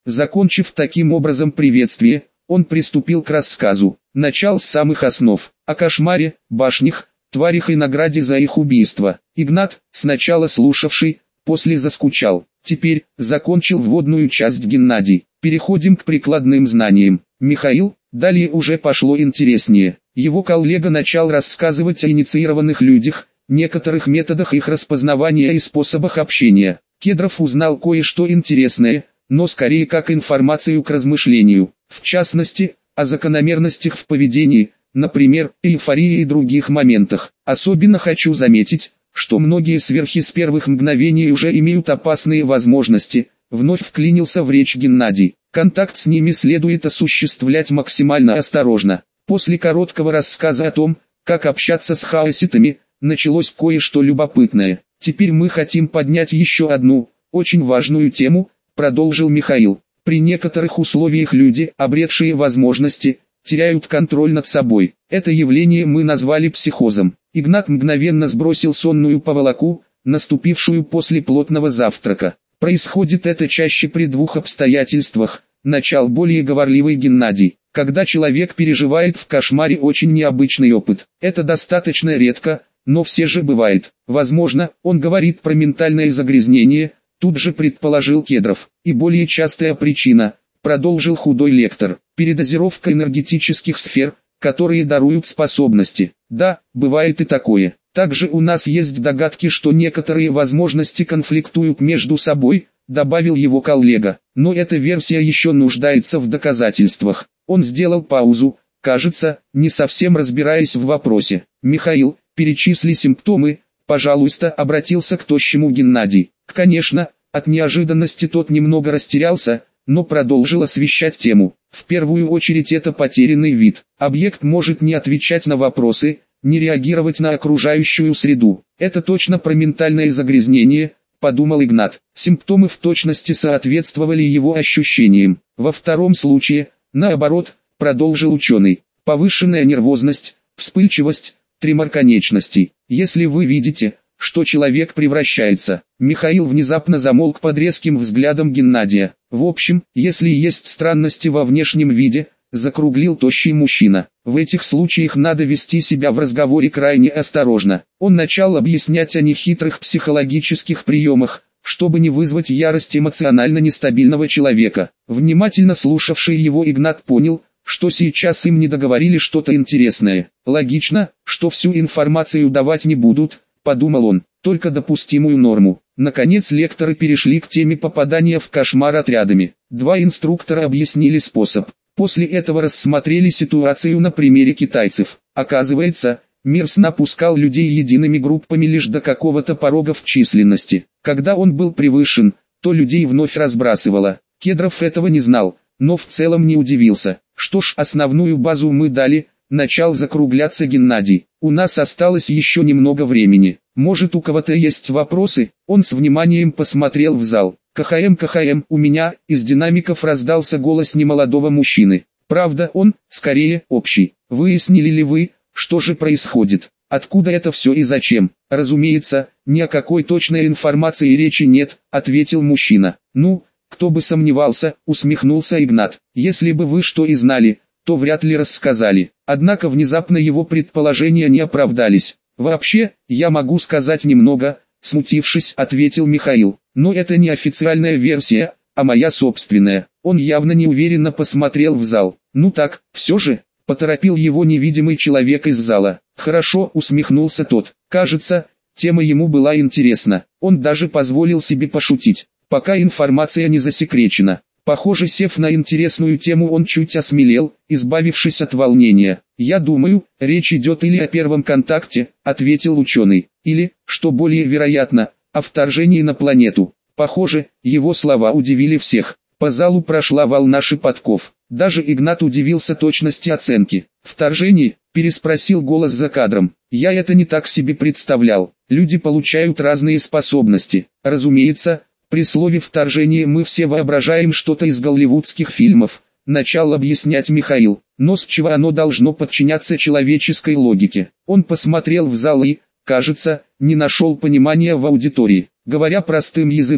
Закончив таким образом приветствие, он приступил к рассказу. Начал с самых основ, о кошмаре, башнях, тварях и награде за их убийство. Игнат, сначала слушавший, после заскучал. Теперь, закончил вводную часть Геннадий. Переходим к прикладным знаниям. Михаил, далее уже пошло интереснее. Его коллега начал рассказывать о инициированных людях, некоторых методах их распознавания и способах общения. Кедров узнал кое-что интересное, но скорее как информацию к размышлению. В частности, о закономерностях в поведении, например, эйфории и других моментах. Особенно хочу заметить, что многие сверхи с первых мгновений уже имеют опасные возможности, вновь вклинился в речь Геннадий. Контакт с ними следует осуществлять максимально осторожно. После короткого рассказа о том, как общаться с хаоситами, началось кое-что любопытное. Теперь мы хотим поднять еще одну, очень важную тему, продолжил Михаил. При некоторых условиях люди, обретшие возможности, теряют контроль над собой. Это явление мы назвали психозом. Игнат мгновенно сбросил сонную поволоку, наступившую после плотного завтрака. Происходит это чаще при двух обстоятельствах. Начал более говорливый Геннадий. Когда человек переживает в кошмаре очень необычный опыт. Это достаточно редко, но все же бывает. Возможно, он говорит про ментальное загрязнение, тут же предположил Кедров. И более частая причина, продолжил худой лектор, передозировка энергетических сфер, которые даруют способности. Да, бывает и такое. Также у нас есть догадки, что некоторые возможности конфликтуют между собой, добавил его коллега. Но эта версия еще нуждается в доказательствах. Он сделал паузу, кажется, не совсем разбираясь в вопросе. Михаил, перечисли симптомы, пожалуйста, обратился к тощему Геннадий. Конечно, от неожиданности тот немного растерялся, но продолжил освещать тему. В первую очередь это потерянный вид. Объект может не отвечать на вопросы, не реагировать на окружающую среду. Это точно про ментальное загрязнение, подумал Игнат. Симптомы в точности соответствовали его ощущениям. Во втором случае, наоборот, продолжил ученый, повышенная нервозность, вспыльчивость, тремор конечностей. Если вы видите, что человек превращается. Михаил внезапно замолк под резким взглядом Геннадия. В общем, если есть странности во внешнем виде, закруглил тощий мужчина. В этих случаях надо вести себя в разговоре крайне осторожно. Он начал объяснять о нехитрых психологических приемах, чтобы не вызвать ярость эмоционально нестабильного человека. Внимательно слушавший его Игнат понял, что сейчас им не договорили что-то интересное. Логично, что всю информацию давать не будут, подумал он, только допустимую норму. Наконец лекторы перешли к теме попадания в кошмар отрядами. Два инструктора объяснили способ. После этого рассмотрели ситуацию на примере китайцев. Оказывается, мир сна пускал людей едиными группами лишь до какого-то порога в численности. Когда он был превышен, то людей вновь разбрасывало. Кедров этого не знал, но в целом не удивился. Что ж, основную базу мы дали, начал закругляться Геннадий. У нас осталось еще немного времени. Может, у кого-то есть вопросы? Он с вниманием посмотрел в зал. КХМ, у меня, из динамиков раздался голос немолодого мужчины. Правда, он, скорее, общий. Выяснили ли вы, что же происходит? Откуда это все и зачем? Разумеется, ни о какой точной информации речи нет, ответил мужчина. Ну, кто бы сомневался, усмехнулся Игнат. Если бы вы что и знали, то вряд ли рассказали. Однако внезапно его предположения не оправдались. Вообще, я могу сказать немного, смутившись, ответил Михаил. Но это не официальная версия, а моя собственная. Он явно неуверенно посмотрел в зал. Ну так, все же, поторопил его невидимый человек из зала. Хорошо, усмехнулся тот. Кажется, тема ему была интересна. Он даже позволил себе пошутить. Пока информация не засекречена. Похоже, сев на интересную тему, он чуть осмелел, избавившись от волнения. «Я думаю, речь идет или о первом контакте», — ответил ученый, «или, что более вероятно, о вторжении на планету». Похоже, его слова удивили всех. По залу прошла волна шепотков. Даже Игнат удивился точности оценки. «Вторжение?» — переспросил голос за кадром. «Я это не так себе представлял. Люди получают разные способности. Разумеется, при слове «вторжение» мы все воображаем что-то из голливудских фильмов», начал объяснять Михаил. Но с чего оно должно подчиняться человеческой логике? Он посмотрел в зал и, кажется, не нашел понимания в аудитории. Говоря простым языком,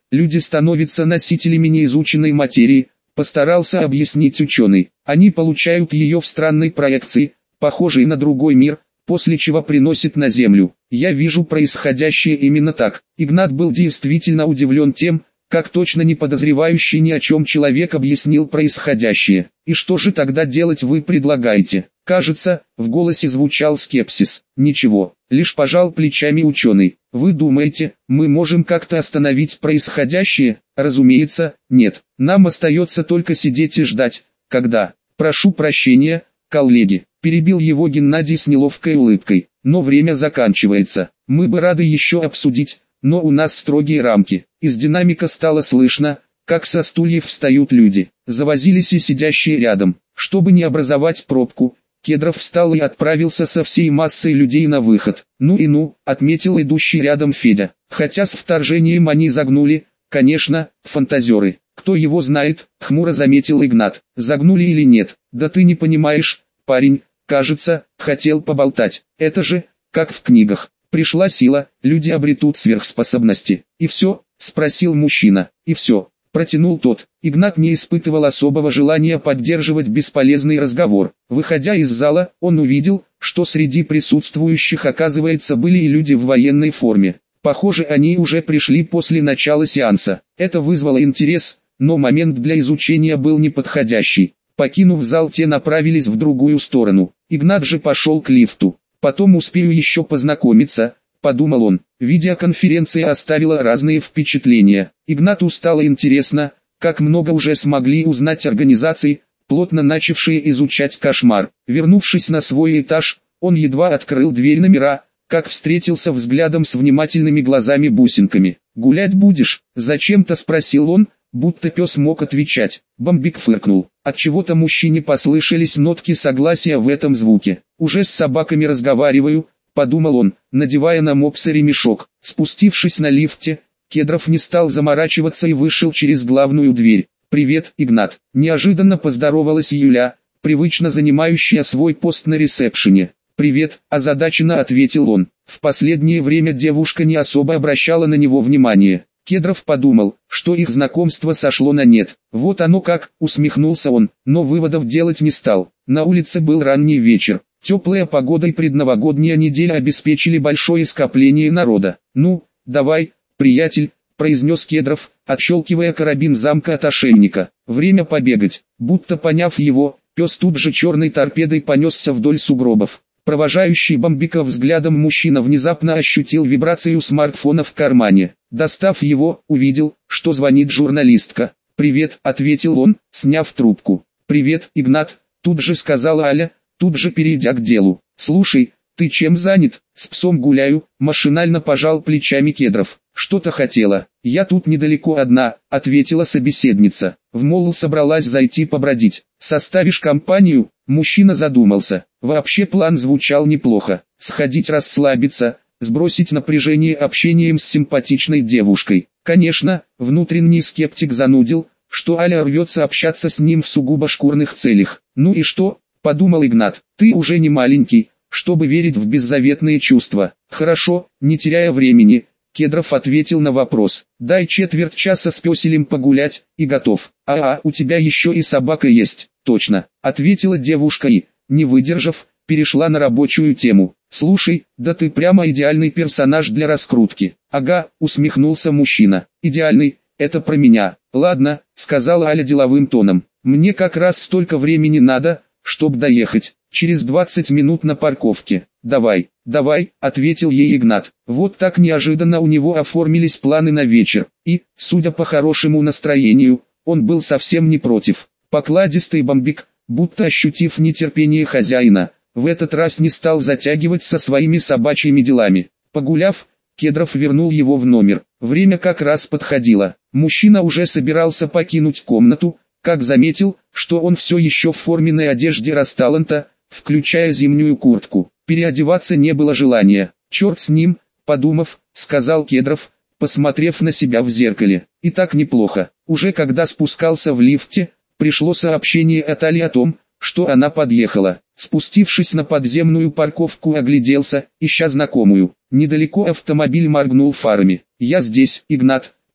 люди становятся носителями неизученной материи, постарался объяснить ученый. Они получают ее в странной проекции, похожей на другой мир, после чего приносят на Землю. Я вижу происходящее именно так. Игнат был действительно удивлен тем, как точно не подозревающий ни о чем человек объяснил происходящее. И что же тогда делать вы предлагаете? Кажется, в голосе звучал скепсис. Ничего, лишь пожал плечами ученый. Вы думаете, мы можем как-то остановить происходящее? Разумеется, нет. Нам остается только сидеть и ждать, когда. Прошу прощения, коллеги, перебил его Геннадий с неловкой улыбкой. Но время заканчивается. Мы бы рады еще обсудить, но у нас строгие рамки. Из динамика стало слышно, как со стульев встают люди. Завозились и сидящие рядом. Чтобы не образовать пробку, Кедров встал и отправился со всей массой людей на выход. Ну и ну, отметил идущий рядом Федя. Хотя с вторжением они загнули, конечно, фантазеры. Кто его знает, хмуро заметил Игнат. Загнули или нет? Да ты не понимаешь, парень, кажется, хотел поболтать. Это же, как в книгах. Пришла сила, люди обретут сверхспособности. И все? Спросил мужчина. И все. Протянул тот. Игнат не испытывал особого желания поддерживать бесполезный разговор. Выходя из зала, он увидел, что среди присутствующих оказывается были и люди в военной форме. Похоже, они уже пришли после начала сеанса. Это вызвало интерес, но момент для изучения был неподходящий. Покинув зал, те направились в другую сторону. Игнат же пошел к лифту. Потом успею еще познакомиться, подумал он. Видеоконференция оставила разные впечатления. Игнату стало интересно, как много уже смогли узнать организации, плотно начавшие изучать кошмар. Вернувшись на свой этаж, он едва открыл дверь номера, как встретился взглядом с внимательными глазами-бусинками. «Гулять будешь?» – зачем-то спросил он, будто пес мог отвечать. Бомбик фыркнул. Отчего-то мужчине послышались нотки согласия в этом звуке. «Уже с собаками разговариваю», — подумал он, надевая на мопса ремешок. Спустившись на лифте, Кедров не стал заморачиваться и вышел через главную дверь. «Привет, Игнат», — неожиданно поздоровалась Юля, привычно занимающая свой пост на ресепшене. «Привет», — озадаченно ответил он. В последнее время девушка не особо обращала на него внимание. Кедров подумал, что их знакомство сошло на нет. Вот оно как, усмехнулся он, но выводов делать не стал. На улице был ранний вечер. Теплая погода и предновогодняя неделя обеспечили большое скопление народа. «Ну, давай, приятель», — произнес Кедров, отщелкивая карабин замка от ошейника. «Время побегать». Будто поняв его, пес тут же черной торпедой понесся вдоль сугробов. Провожающий Бомбика взглядом мужчина внезапно ощутил вибрацию смартфона в кармане. Достав его, увидел, что звонит журналистка. «Привет», — ответил он, сняв трубку. «Привет, Игнат», — тут же сказала Аля, тут же перейдя к делу. «Слушай, ты чем занят?» «С псом гуляю», — машинально пожал плечами Кедров. «Что-то хотела?» «Я тут недалеко одна», — ответила собеседница. В молл собралась зайти побродить. «Составишь компанию?» Мужчина задумался. Вообще план звучал неплохо. Сходить расслабиться, сбросить напряжение общением с симпатичной девушкой. Конечно, внутренний скептик занудил, что Аля рвется общаться с ним в сугубо шкурных целях. «Ну и что?» — подумал Игнат. «Ты уже не маленький, чтобы верить в беззаветные чувства». «Хорошо», не теряя времени, Кедров ответил на вопрос. «Дай четверть часа с пёселем погулять, и готов». У тебя еще и собака есть». «Точно», — ответила девушка и, не выдержав, перешла на рабочую тему. «Слушай, да ты прямо идеальный персонаж для раскрутки». «Ага», — усмехнулся мужчина. «Идеальный, это про меня». «Ладно», — сказала Аля деловым тоном. «Мне как раз столько времени надо, чтоб доехать. Через 20 минут на парковке». «Давай, давай», — ответил ей Игнат. Вот так неожиданно у него оформились планы на вечер. И, судя по хорошему настроению, он был совсем не против. Покладистый Бомбик, будто ощутив нетерпение хозяина, в этот раз не стал затягивать со своими собачьими делами. Погуляв, Кедров вернул его в номер. Время как раз подходило. Мужчина уже собирался покинуть комнату, как заметил, что он все еще в форменной одежде Расталанта, включая зимнюю куртку. Переодеваться не было желания. «Черт с ним», — подумав, сказал Кедров, посмотрев на себя в зеркале. «И так неплохо». Уже когда спускался в лифте, пришло сообщение от Али о том, что она подъехала. Спустившись на подземную парковку, огляделся, ища знакомую. Недалеко автомобиль моргнул фарами. «Я здесь, Игнат», —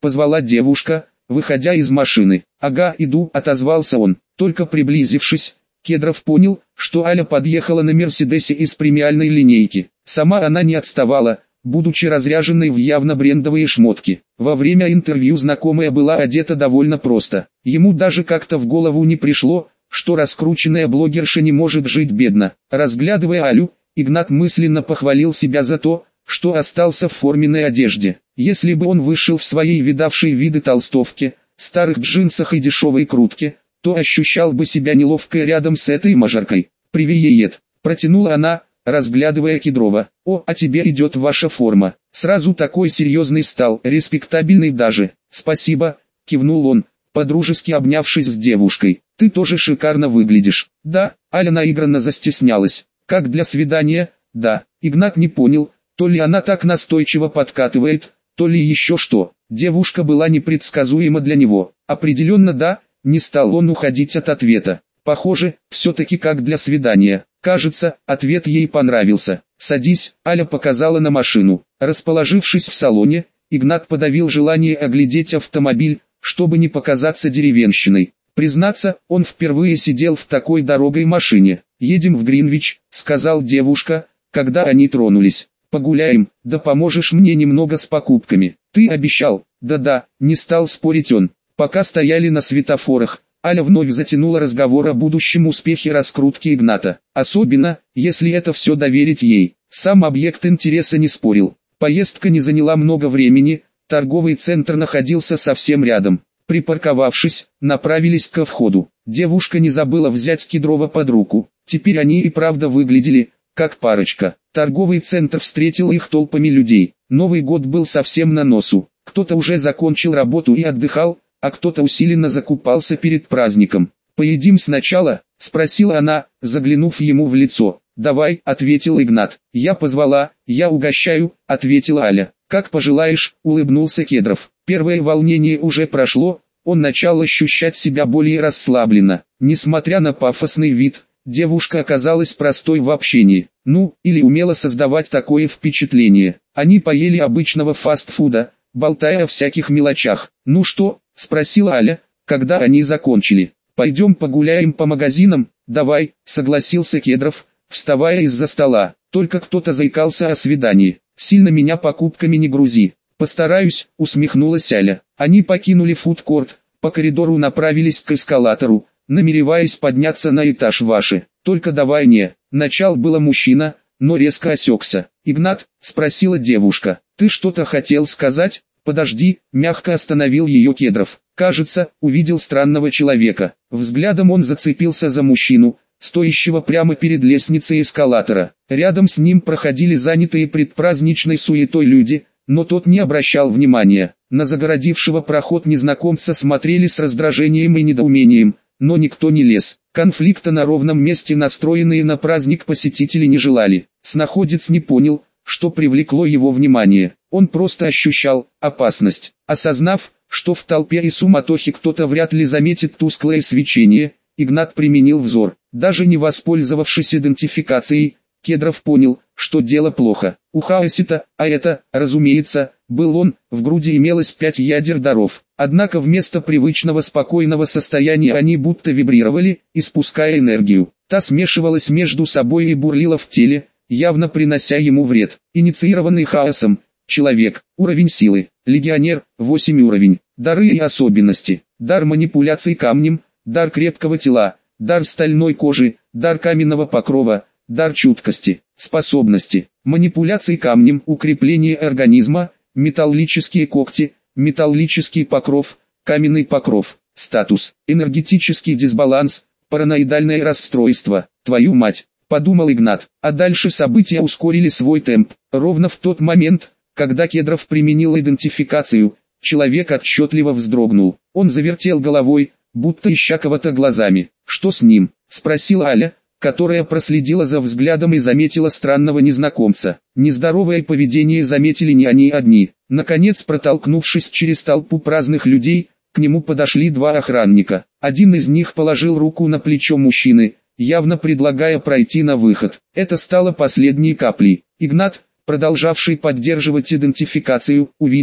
позвала девушка, выходя из машины. «Ага, иду», отозвался он. Только приблизившись, Кедров понял, что Аля подъехала на Мерседесе из премиальной линейки. Сама она не отставала, будучи разряженной в явно брендовые шмотки. Во время интервью знакомая была одета довольно просто. Ему даже как-то в голову не пришло, что раскрученная блогерша не может жить бедно. Разглядывая Алю, Игнат мысленно похвалил себя за то, что остался в форменной одежде. Если бы он вышел в своей видавшей виды толстовке, старых джинсах и дешевой крутке, то ощущал бы себя неловко рядом с этой мажоркой. «Привет», протянула она, разглядывая Кедрова. «О, а тебе идет ваша форма». Сразу такой серьезный стал, респектабельный даже. «Спасибо», кивнул он, подружески обнявшись с девушкой. «Ты тоже шикарно выглядишь». «Да», Аля наигранно застеснялась. «Как для свидания?» «Да». Игнат не понял, то ли она так настойчиво подкатывает, то ли еще что. Девушка была непредсказуема для него. Определенно да, не стал он уходить от ответа. Похоже, все-таки как для свидания. Кажется, ответ ей понравился. «Садись», Аля показала на машину. Расположившись в салоне, Игнат подавил желание оглядеть автомобиль, чтобы не показаться деревенщиной. Признаться, он впервые сидел в такой дорогой машине. «Едем в Гринвич», сказал девушка, когда они тронулись. «Погуляем, да поможешь мне немного с покупками. Ты обещал». «Да-да», не стал спорить он. Пока стояли на светофорах, Аля вновь затянула разговор о будущем успехе раскрутки Игната. Особенно, если это все доверить ей. Сам объект интереса не спорил. Поездка не заняла много времени, торговый центр находился совсем рядом. Припарковавшись, направились ко входу. Девушка не забыла взять Кедрова под руку. Теперь они и правда выглядели, как парочка. Торговый центр встретил их толпами людей. Новый год был совсем на носу. Кто-то уже закончил работу и отдыхал, а кто-то усиленно закупался перед праздником. «Поедим сначала?» – спросила она, заглянув ему в лицо. «Давай», – ответил Игнат. «Я позвала, я угощаю», – ответила Аля. «Как пожелаешь», – улыбнулся Кедров. Первое волнение уже прошло, он начал ощущать себя более расслабленно. Несмотря на пафосный вид, девушка оказалась простой в общении. Или умела создавать такое впечатление. Они поели обычного фастфуда, болтая о всяких мелочах. «Ну что?» – спросила Аля, когда они закончили. «Пойдем погуляем по магазинам?» «Давай», – согласился Кедров, вставая из-за стола. «Только кто-то заикался о свидании. Сильно меня покупками не грузи». «Постараюсь», – усмехнулась Аля. Они покинули фудкорт, по коридору направились к эскалатору, намереваясь подняться на этаж выше. «Только давай не». Начал было мужчина, но резко осекся. «Игнат?» – спросила девушка. «Ты что-то хотел сказать?» «Подожди», – мягко остановил ее Кедров. Кажется, увидел странного человека. Взглядом он зацепился за мужчину, стоящего прямо перед лестницей эскалатора. Рядом с ним проходили занятые предпраздничной суетой люди, но тот не обращал внимания. На загородившего проход незнакомца смотрели с раздражением и недоумением, но никто не лез. Конфликта на ровном месте настроенные на праздник посетители не желали. Снаходец не понял, что привлекло его внимание. Он просто ощущал опасность. Осознав, что в толпе и суматохе кто-то вряд ли заметит тусклое свечение, Игнат применил взор. Даже не воспользовавшись идентификацией, Кедров понял, что дело плохо. У Хаосита, а это, разумеется, был он, в груди имелось 5 ядер даров. Однако вместо привычного спокойного состояния они будто вибрировали, испуская энергию. Та смешивалась между собой и бурлила в теле, явно принося ему вред. Инициированный хаосом, человек, уровень силы, легионер, 8 уровень, дары и особенности, дар манипуляций камнем, дар крепкого тела, дар стальной кожи, дар каменного покрова, дар чуткости, способности, манипуляции камнем, укрепление организма, металлические когти, металлический покров, каменный покров, статус, энергетический дисбаланс, параноидальное расстройство, твою мать. Подумал Игнат, а дальше события ускорили свой темп. Ровно в тот момент, когда Кедров применил идентификацию, человек отчетливо вздрогнул. Он завертел головой, будто ища кого-то глазами. «Что с ним?» – спросила Аля, которая проследила за взглядом и заметила странного незнакомца. Нездоровое поведение заметили не они одни. Наконец, протолкнувшись через толпу праздных людей, к нему подошли 2 охранника. Один из них положил руку на плечо мужчины, явно предлагая пройти на выход. Это стало последней каплей. Игнат, продолжавший поддерживать идентификацию, увидел,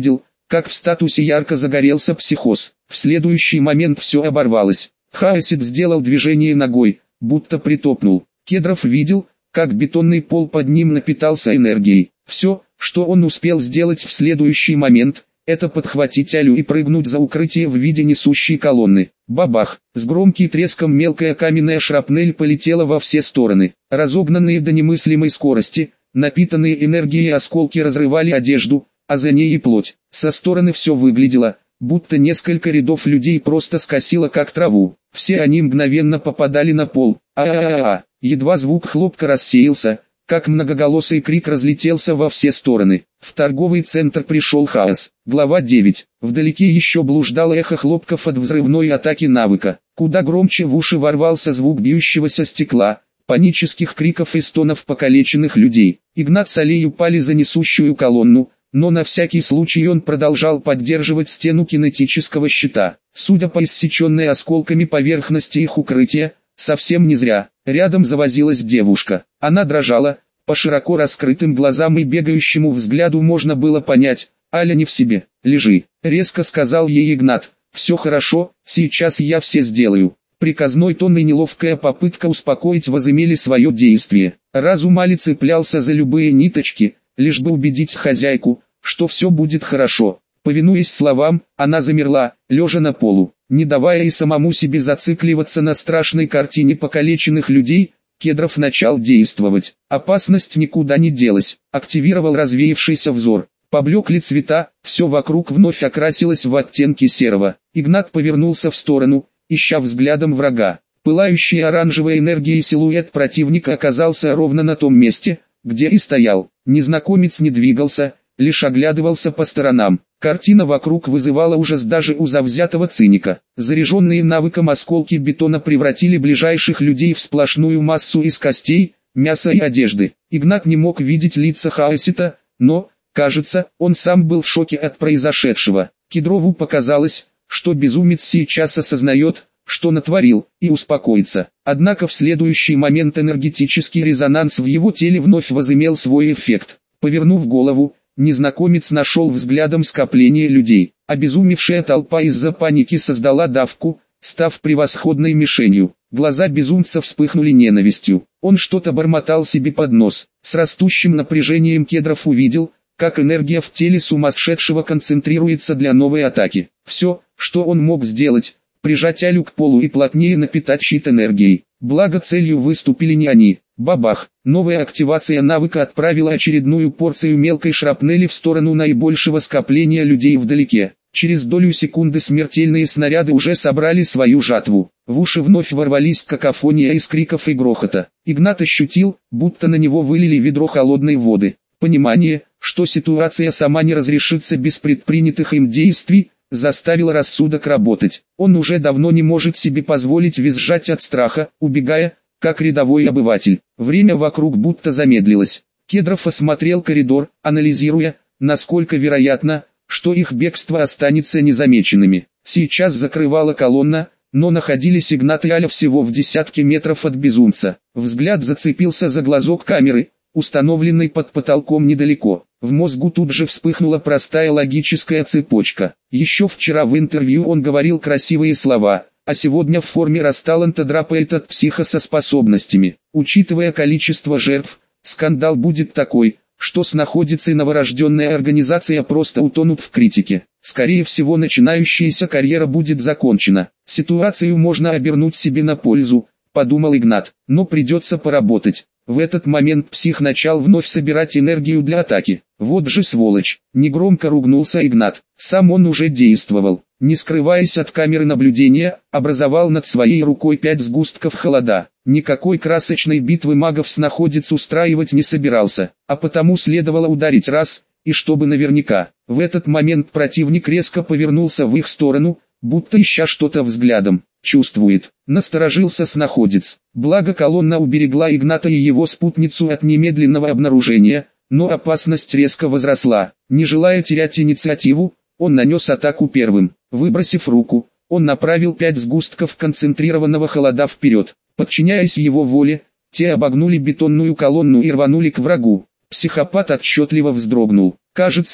как в статусе ярко загорелся психоз. В следующий момент все оборвалось. Хаосит сделал движение ногой, будто притопнул. Кедров видел, как бетонный пол под ним напитался энергией. Все, что он успел сделать в следующий момент, это подхватить Алю и прыгнуть за укрытие в виде несущей колонны. Бабах! С громким треском мелкая каменная шрапнель полетела во все стороны. Разогнанные до немыслимой скорости, напитанные энергией осколки разрывали одежду, а за ней и плоть. Со стороны все выглядело, будто несколько рядов людей просто скосило как траву. Все они мгновенно попадали на пол. А-а-а-а! Едва звук хлопка рассеялся, как многоголосый крик разлетелся во все стороны. В торговый центр пришел хаос. Глава 9. Вдалеке еще блуждало эхо хлопков от взрывной атаки навыка. Куда громче в уши ворвался звук бьющегося стекла, панических криков и стонов покалеченных людей. Игнат с Алей упали за несущую колонну, но на всякий случай он продолжал поддерживать стену кинетического щита. Судя по иссеченной осколками поверхности их укрытия, совсем не зря. Рядом завозилась девушка. Она дрожала, по широко раскрытым глазам и бегающему взгляду можно было понять, Аля не в себе. «Лежи», — резко сказал ей Игнат. «Все хорошо, сейчас я все сделаю». Приказной тон и неловкая попытка успокоить возымели свое действие. Разум Али цеплялся за любые ниточки, лишь бы убедить хозяйку, что все будет хорошо. Повинуясь словам, она замерла, лежа на полу. Не давая и самому себе зацикливаться на страшной картине покалеченных людей, Кедров начал действовать. Опасность никуда не делась. Активировал развеявшийся взор. Поблекли цвета, все вокруг вновь окрасилось в оттенки серого. Игнат повернулся в сторону, ища взглядом врага. Пылающий оранжевой энергией силуэт противника оказался ровно на том месте, где и стоял. Незнакомец не двигался, лишь оглядывался по сторонам. Картина вокруг вызывала ужас даже у завзятого циника. Заряженные навыком осколки бетона превратили ближайших людей в сплошную массу из костей, мяса и одежды. Игнат не мог видеть лица Хаосита, но, кажется, он сам был в шоке от произошедшего. Кедрову показалось, что безумец сейчас осознает, что натворил, и успокоится. Однако в следующий момент энергетический резонанс в его теле вновь возымел свой эффект. Повернув голову, незнакомец нашел взглядом скопление людей. Обезумевшая толпа из-за паники создала давку, став превосходной мишенью. Глаза безумца вспыхнули ненавистью. Он что-то бормотал себе под нос. С растущим напряжением Кедров увидел, как энергия в теле сумасшедшего концентрируется для новой атаки. Все, что он мог сделать, прижать Алю к полу и плотнее напитать щит энергией. Благо целью выступили не они. Бабах! Новая активация навыка отправила очередную порцию мелкой шрапнели в сторону наибольшего скопления людей вдалеке. Через долю секунды смертельные снаряды уже собрали свою жатву. В уши вновь ворвались какофония из криков и грохота. Игнат ощутил, будто на него вылили ведро холодной воды. Понимание, что ситуация сама не разрешится без предпринятых им действий, заставило рассудок работать. Он уже давно не может себе позволить визжать от страха, убегая, как рядовой обыватель. Время вокруг будто замедлилось. Кедров осмотрел коридор, анализируя, насколько вероятно, что их бегство останется незамеченными. Сейчас закрывала колонна, но находились Игнат и Аля всего в десятке метров от безумца. Взгляд зацепился за глазок камеры, установленной под потолком недалеко. В мозгу тут же вспыхнула простая логическая цепочка. Еще вчера в интервью он говорил красивые слова, а сегодня в форме Расталанта драпает от психа со способностями. Учитывая количество жертв, скандал будет такой, что снаходится и новорожденная организация просто утонут в критике. Скорее всего, начинающаяся карьера будет закончена. Ситуацию можно обернуть себе на пользу, подумал Игнат, но придется поработать. В этот момент псих начал вновь собирать энергию для атаки. Вот же сволочь, негромко ругнулся Игнат. Сам он уже действовал. Не скрываясь от камеры наблюдения, образовал над своей рукой 5 сгустков холода. Никакой красочной битвы магов снаходец устраивать не собирался, а потому следовало ударить раз, и чтобы наверняка. В этот момент противник резко повернулся в их сторону, будто ища что-то взглядом. Чувствует, насторожился снаходец. Благо колонна уберегла Игната и его спутницу от немедленного обнаружения, но опасность резко возросла. Не желая терять инициативу, он нанес атаку первым. Выбросив руку, он направил 5 сгустков концентрированного холода вперед. Подчиняясь его воле, те обогнули бетонную колонну и рванули к врагу. Психопат отчетливо вздрогнул. Кажется,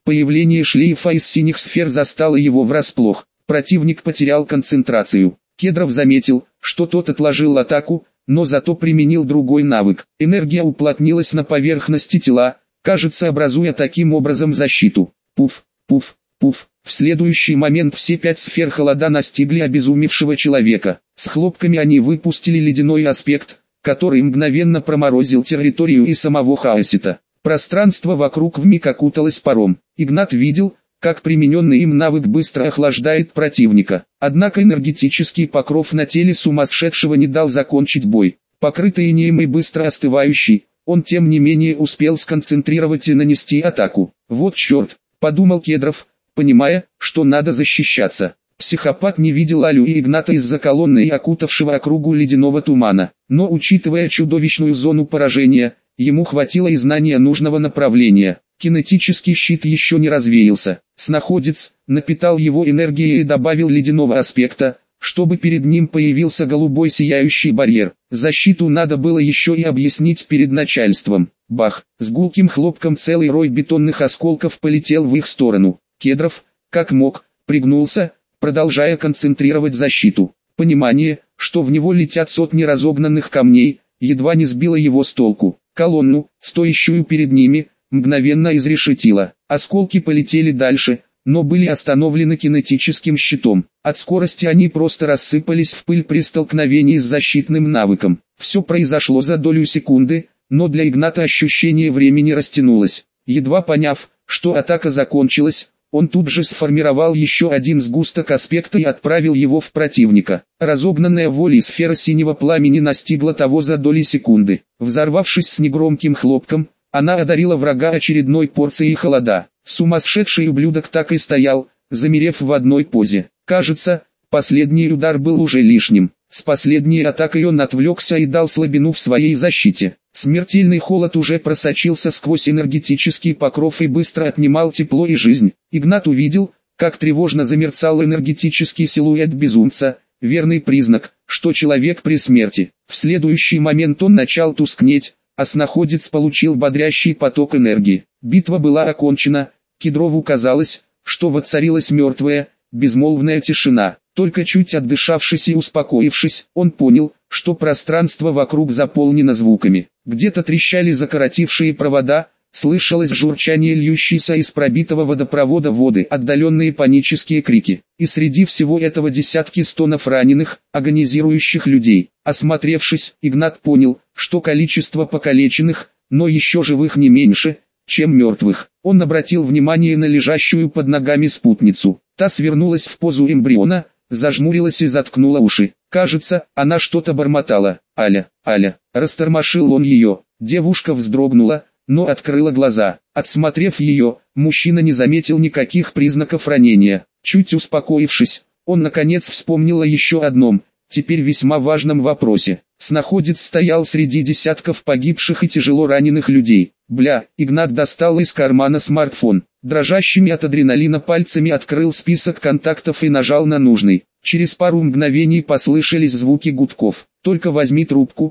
Появление шлейфа из синих сфер застало его врасплох. Противник потерял концентрацию. Кедров заметил, что тот отложил атаку, но зато применил другой навык. Энергия уплотнилась на поверхности тела, кажется, образуя таким образом защиту. Пуф, пуф, пуф. В следующий момент все 5 сфер холода настигли обезумевшего человека. С хлопками они выпустили ледяной аспект, который мгновенно проморозил территорию и самого Хаосита. Пространство вокруг вмиг окуталось паром. Игнат видел, как примененный им навык быстро охлаждает противника. Однако энергетический покров на теле сумасшедшего не дал закончить бой. Покрытый инеем и быстро остывающий, он тем не менее успел сконцентрировать и нанести атаку. «Вот черт», — подумал Кедров, понимая, что надо защищаться. Психопат не видел Алю и Игната из-за колонны и окутавшего округу ледяного тумана. Но учитывая чудовищную зону поражения, ему хватило и знания нужного направления. Кинетический щит еще не развеялся. Снаходец напитал его энергией и добавил ледяного аспекта, чтобы перед ним появился голубой сияющий барьер. Защиту надо было еще и объяснить перед начальством. Бах! С гулким хлопком целый рой бетонных осколков полетел в их сторону. Кедров, как мог, пригнулся, продолжая концентрировать защиту. Понимание, что в него летят сотни разогнанных камней, едва не сбило его с толку. Колонну, стоящую перед ними, мгновенно изрешетило. Осколки полетели дальше, но были остановлены кинетическим щитом. От скорости они просто рассыпались в пыль при столкновении с защитным навыком. Все произошло за долю секунды, но для Игната ощущение времени растянулось. Едва поняв, что атака закончилась, он тут же сформировал еще один сгусток аспекта и отправил его в противника. Разогнанная волей сфера синего пламени настигла того за доли секунды. Взорвавшись с негромким хлопком, она одарила врага очередной порцией холода. Сумасшедший ублюдок так и стоял, замерев в одной позе. Кажется, последний удар был уже лишним. С последней атакой он отвлекся и дал слабину в своей защите. Смертельный холод уже просочился сквозь энергетический покров и быстро отнимал тепло и жизнь. Игнат увидел, как тревожно замерцал энергетический силуэт безумца, верный признак, что человек при смерти. В следующий момент он начал тускнеть, а снаходец получил бодрящий поток энергии. Битва была окончена, Кедрову казалось, что воцарилась мертвая, безмолвная тишина. Только чуть отдышавшись и успокоившись, он понял, что пространство вокруг заполнено звуками. Где-то трещали закоротившие провода, слышалось журчание льющейся из пробитого водопровода воды, отдаленные панические крики. И среди всего этого десятки стонов раненых, агонизирующих людей. Осмотревшись, Игнат понял, что количество покалеченных, но еще живых не меньше, чем мертвых. Он обратил внимание на лежащую под ногами спутницу. Та свернулась в позу эмбриона, зажмурилась и заткнула уши. Кажется, она что-то бормотала. «Аля, Аля!» Растормошил он ее. Девушка вздрогнула, но открыла глаза. Отсмотрев ее, мужчина не заметил никаких признаков ранения. Чуть успокоившись, он наконец вспомнил о еще одном, теперь весьма важном вопросе. Снаходец стоял среди десятков погибших и тяжело раненых людей. Игнат достал из кармана смартфон. Дрожащими от адреналина пальцами открыл список контактов и нажал на нужный. Через пару мгновений послышались звуки гудков. «Только возьми трубку,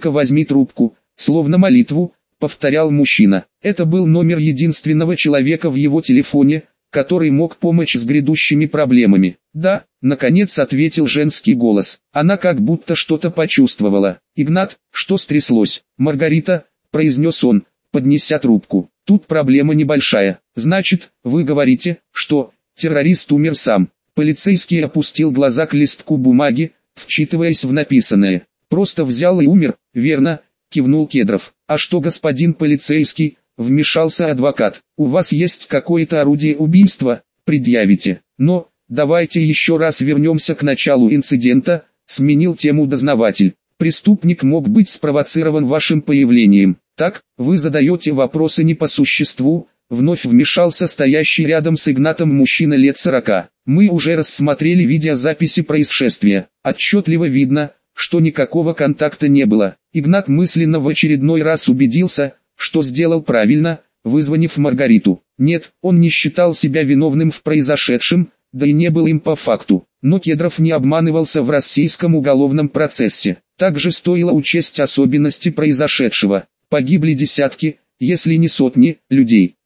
словно молитву», повторял мужчина. Это был номер единственного человека в его телефоне, который мог помочь с грядущими проблемами. «Да», наконец ответил женский голос. Она как будто что-то почувствовала. «Игнат, что стряслось?» «Маргарита», произнес он, поднеся трубку. «Тут проблема небольшая. Значит, вы говорите, что террорист умер сам». Полицейский опустил глаза к листку бумаги, вчитываясь в написанное. «Просто взял и умер, верно?» кивнул Кедров. «А что, господин полицейский?» вмешался адвокат. «У вас есть какое-то орудие убийства? Предъявите. Но, давайте еще раз вернемся к началу инцидента», сменил тему дознаватель. «Преступник мог быть спровоцирован вашим появлением. Так, вы задаете вопросы не по существу», вновь вмешался стоящий рядом с Игнатом мужчина лет 40. «Мы уже рассмотрели видеозаписи происшествия. Отчетливо видно, что никакого контакта не было». Игнат мысленно в очередной раз убедился, что сделал правильно, вызвонив Маргариту. Нет, он не считал себя виновным в произошедшем, да и не был им по факту. Но Кедров не обманывался в российском уголовном процессе. Также стоило учесть особенности произошедшего. Погибли десятки, если не сотни, людей.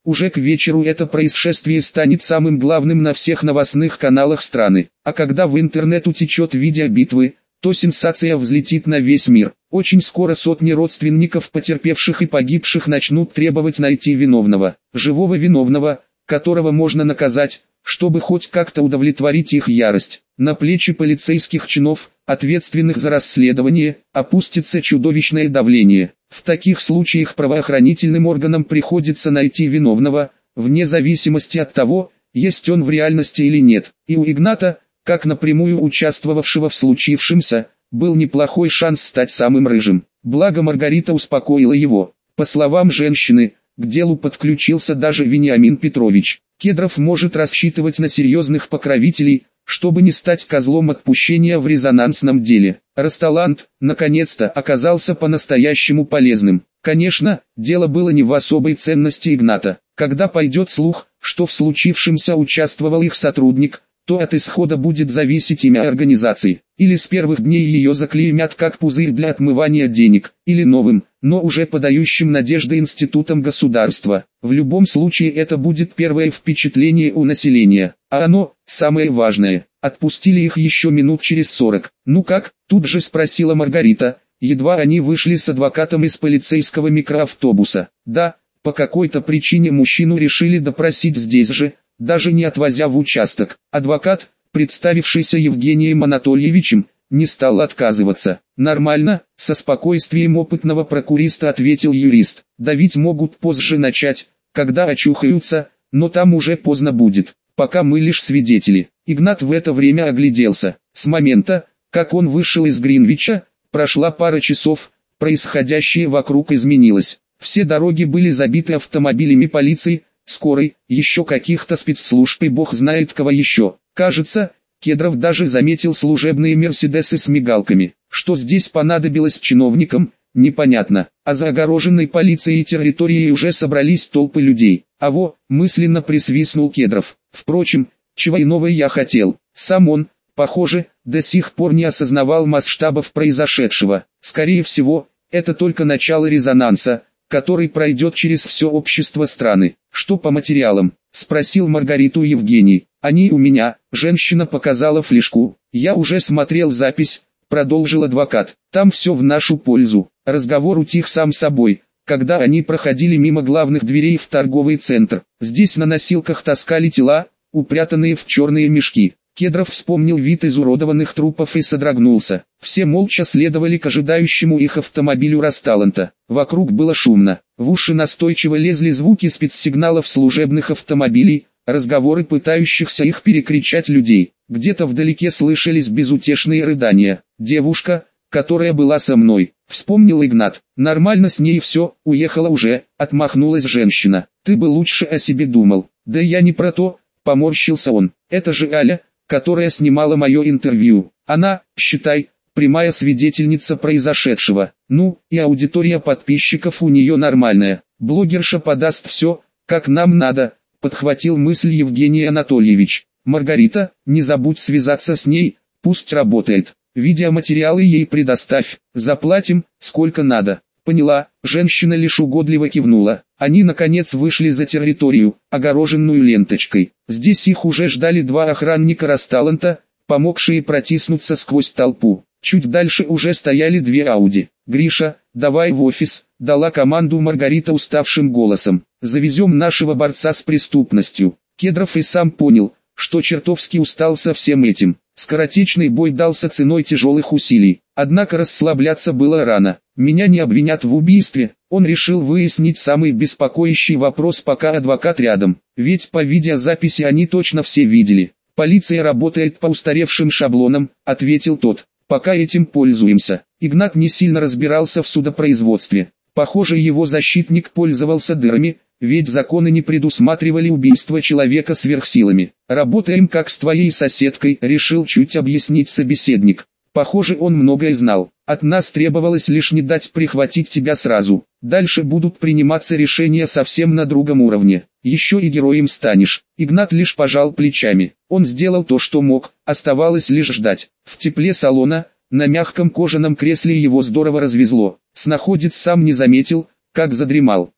Уже к вечеру это происшествие станет самым главным на всех новостных каналах страны. А когда в интернет утечет видео битвы, то сенсация взлетит на весь мир. Очень скоро сотни родственников потерпевших и погибших начнут требовать найти виновного, живого виновного, которого можно наказать, чтобы хоть как-то удовлетворить их ярость. На плечи полицейских чинов, ответственных за расследование, опустится чудовищное давление. В таких случаях правоохранительным органам приходится найти виновного, вне зависимости от того, есть он в реальности или нет. И у Игната, как напрямую участвовавшего в случившемся, был неплохой шанс стать самым рыжим. Благо Маргарита успокоила его. По словам женщины, к делу подключился даже Вениамин Петрович. Кедров может рассчитывать на серьезных покровителей, чтобы не стать козлом отпущения в резонансном деле. Росталант, наконец-то, оказался по-настоящему полезным. Конечно, дело было не в особой ценности Игната. Когда пойдет слух, что в случившемся участвовал их сотрудник, то от исхода будет зависеть имя организации. Или с первых дней ее заклеймят как пузырь для отмывания денег, или новым, но уже подающим надежды институтом государства. В любом случае это будет первое впечатление у населения, а оно, самое важное. Отпустили их еще минут через 40. «Ну как?» – тут же спросила Маргарита, едва они вышли с адвокатом из полицейского микроавтобуса. «Да, по какой-то причине мужчину решили допросить здесь же, даже не отвозя в участок». Адвокат, представившийся Евгением Анатольевичем, не стал отказываться. «Нормально», — со спокойствием опытного прокуриста ответил юрист. «Давить могут позже начать, когда очухаются, но там уже поздно будет. Пока мы лишь свидетели». Игнат в это время огляделся. С момента, как он вышел из Гринвича, прошла пара часов, происходящее вокруг изменилось. Все дороги были забиты автомобилями полиции, скорой, еще каких-то спецслужб и бог знает кого еще. Кажется, Кедров даже заметил служебные мерседесы с мигалками. Что здесь понадобилось чиновникам, непонятно. А за огороженной полицией территорией уже собрались толпы людей. Мысленно присвистнул Кедров. Впрочем, чего иного я хотел. Сам он, похоже, до сих пор не осознавал масштабов произошедшего. Скорее всего, это только начало резонанса, который пройдет через все общество страны. «Что по материалам?» – спросил Маргариту Евгений. «Они у меня», – женщина показала флешку. «Я уже смотрел запись», – продолжил адвокат. «Там все в нашу пользу». Разговор утих сам собой, когда они проходили мимо главных дверей в торговый центр. Здесь на носилках таскали тела, упрятанные в черные мешки. Кедров вспомнил вид изуродованных трупов и содрогнулся. Все молча следовали к ожидающему их автомобилю Росталанта. Вокруг было шумно. В уши настойчиво лезли звуки спецсигналов служебных автомобилей, разговоры пытающихся их перекричать людей. Где-то вдалеке слышались безутешные рыдания. «Девушка, которая была со мной», — вспомнил Игнат. «Нормально с ней все, уехала уже», — отмахнулась женщина. «Ты бы лучше о себе думал». «Да я не про то», — поморщился он. «Это же Аля, которая снимала мое интервью. Она, считай, прямая свидетельница произошедшего. Ну, и аудитория подписчиков у нее нормальная. Блогерша подаст все, как нам надо», — подхватил мысль Евгений Анатольевич. «Маргарита, не забудь связаться с ней, пусть работает. Видеоматериалы ей предоставь, заплатим, сколько надо». «Поняла», женщина лишь угодливо кивнула. Они наконец вышли за территорию, огороженную ленточкой. Здесь их уже ждали два охранника Росталанта, помогшие протиснуться сквозь толпу. Чуть дальше уже стояли две Ауди. «Гриша, давай в офис», — дала команду Маргарита уставшим голосом. «Завезем нашего борца с преступностью». Кедров и сам понял, что чертовски устал со всем этим. Скоротечный бой дался ценой тяжелых усилий. Однако расслабляться было рано. «Меня не обвинят в убийстве», он решил выяснить самый беспокоящий вопрос, пока адвокат рядом. Ведь по видеозаписи они точно все видели. «Полиция работает по устаревшим шаблонам», ответил тот. «Пока этим пользуемся». Игнат не сильно разбирался в судопроизводстве. Похоже, его защитник пользовался дырами, ведь законы не предусматривали убийство человека сверхсилами. «Работаем как с твоей соседкой», решил чуть объяснить собеседник. Похоже, он многое знал. «От нас требовалось лишь не дать прихватить тебя сразу. Дальше будут приниматься решения совсем на другом уровне. Еще и героем станешь». Игнат лишь пожал плечами. Он сделал то, что мог, оставалось лишь ждать. В тепле салона, на мягком кожаном кресле его здорово развезло. Снаходец сам не заметил, как задремал.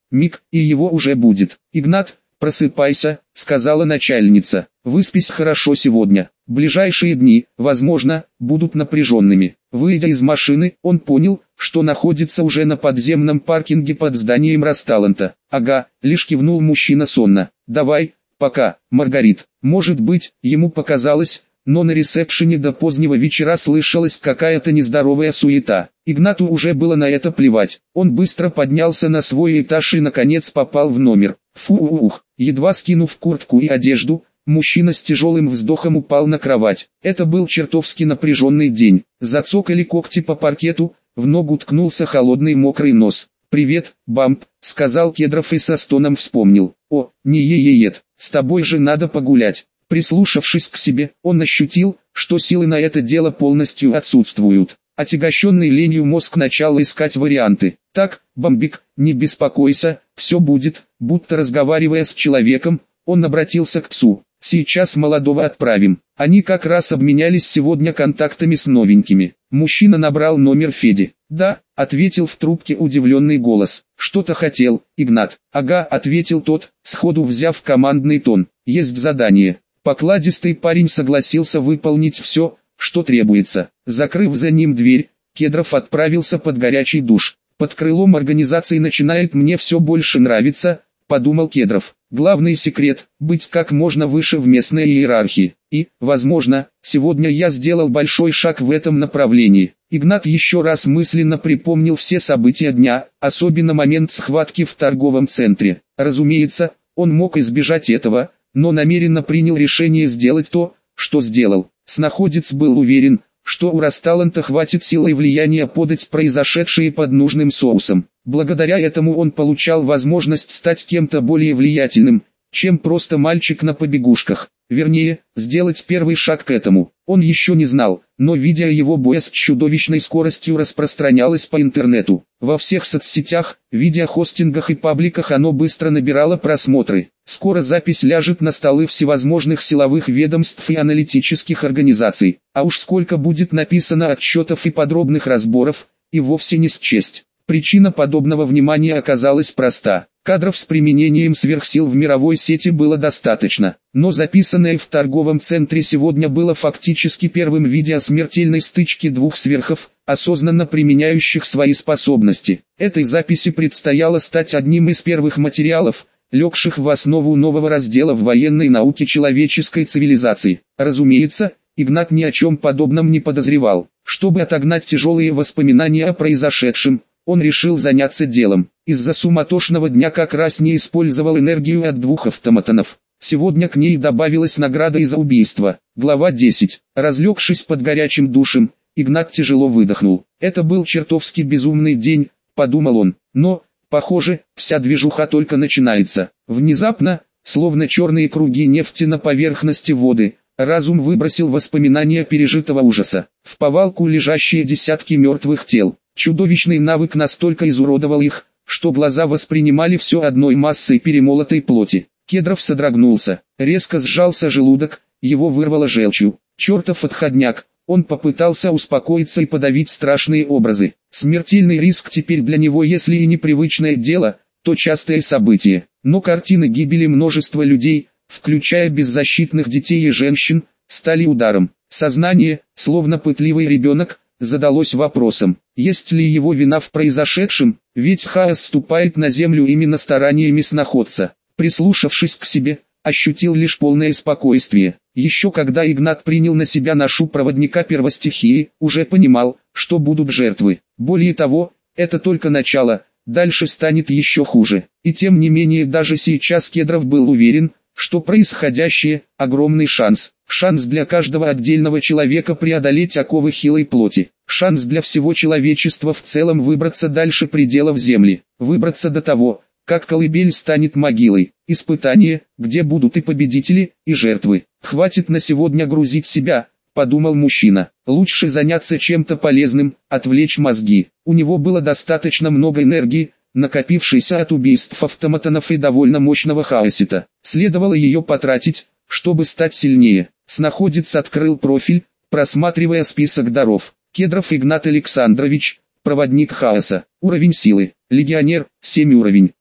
Миг, и его уже будет. Игнат, просыпайся, сказала начальница. Выспись хорошо сегодня. Ближайшие дни, возможно, будут напряженными. Выйдя из машины, он понял, что находится уже на подземном паркинге под зданием Росталанта. Ага, лишь кивнул мужчина сонно. Давай, пока, Маргарит. Может быть, ему показалось, но на ресепшене до позднего вечера слышалась какая-то нездоровая суета. Игнату уже было на это плевать. Он быстро поднялся на свой этаж и наконец попал в номер. Фу-ух, едва скинув куртку и одежду, мужчина с тяжелым вздохом упал на кровать. Это был чертовски напряженный день. Зацокали когти по паркету, в ногу ткнулся холодный мокрый нос. «Привет, Бамп», — сказал Кедров и со стоном вспомнил. «О, не е-е-ет, с тобой же надо погулять». Прислушавшись к себе, он ощутил, что силы на это дело полностью отсутствуют. Отягощенный ленью мозг начал искать варианты. «Так, Бамбик, не беспокойся, все будет», будто разговаривая с человеком, он обратился к псу. «Сейчас молодого отправим». Они как раз обменялись сегодня контактами с новенькими. Мужчина набрал номер Феди. «Да», — ответил в трубке удивленный голос. «Что-то хотел, Игнат?» «Ага», — ответил тот, сходу взяв командный тон. «Есть задание». Покладистый парень согласился выполнить все, что требуется. Закрыв за ним дверь, Кедров отправился под горячий душ. «Под крылом организации начинает мне все больше нравиться», — подумал Кедров. «Главный секрет — быть как можно выше в местной иерархии. И, возможно, сегодня я сделал большой шаг в этом направлении». Игнат еще раз мысленно припомнил все события дня, особенно момент схватки в торговом центре. Разумеется, он мог избежать этого, но намеренно принял решение сделать то, что сделал. Снаходец был уверен, что у Росталанта хватит силы и влияния подать произошедшее под нужным соусом. Благодаря этому он получал возможность стать кем-то более влиятельным, чем просто мальчик на побегушках. Вернее, сделать первый шаг к этому. Он еще не знал, но видео его боя с чудовищной скоростью распространялось по интернету. Во всех соцсетях, видеохостингах и пабликах оно быстро набирало просмотры. Скоро запись ляжет на столы всевозможных силовых ведомств и аналитических организаций. А уж сколько будет написано отчетов и подробных разборов, и вовсе не счесть. Причина подобного внимания оказалась проста. Кадров с применением сверхсил в мировой сети было достаточно, но записанное в торговом центре сегодня было фактически первым видео смертельной стычки двух сверхов, осознанно применяющих свои способности. Этой записи предстояло стать одним из первых материалов, легших в основу нового раздела в военной науке человеческой цивилизации. Разумеется, Игнат ни о чем подобном не подозревал. Чтобы отогнать тяжелые воспоминания о произошедшем, он решил заняться делом. Из-за суматошного дня как раз не использовал энергию от двух автоматонов. Сегодня к ней добавилась награда из-за убийства. Глава 10. Разлегшись под горячим душем, Игнат тяжело выдохнул. Это был чертовски безумный день, подумал он. Но, похоже, вся движуха только начинается. Внезапно, словно черные круги нефти на поверхности воды, разум выбросил воспоминания пережитого ужаса. В повалку лежащие десятки мертвых тел. Чудовищный навык настолько изуродовал их, что глаза воспринимали все одной массой перемолотой плоти. Кедров содрогнулся, резко сжался желудок, его вырвало желчью. Чертов отходняк, он попытался успокоиться и подавить страшные образы. Смертельный риск теперь для него, если и непривычное дело, то частое событие. Но картины гибели множества людей, включая беззащитных детей и женщин, стали ударом. Сознание, словно пытливый ребенок, задалось вопросом, есть ли его вина в произошедшем, ведь хаос ступает на землю именно стараниями сноходца. Прислушавшись к себе, ощутил лишь полное спокойствие. Еще когда Игнат принял на себя ношу проводника первостихии, уже понимал, что будут жертвы. Более того, это только начало, дальше станет еще хуже. И тем не менее даже сейчас Кедров был уверен, что происходящее – огромный шанс. Шанс для каждого отдельного человека преодолеть оковы хилой плоти. Шанс для всего человечества в целом выбраться дальше пределов земли. Выбраться до того, как колыбель станет могилой. Испытание, где будут и победители, и жертвы. Хватит на сегодня грузить себя, подумал мужчина. Лучше заняться чем-то полезным, отвлечь мозги. У него было достаточно много энергии, накопившейся от убийств автоматонов и довольно мощного хаосита. Следовало ее потратить, чтобы стать сильнее. Снаходец открыл профиль, просматривая список даров. Кедров Игнат Александрович, проводник хаоса. Уровень силы. Легионер, 7 уровень.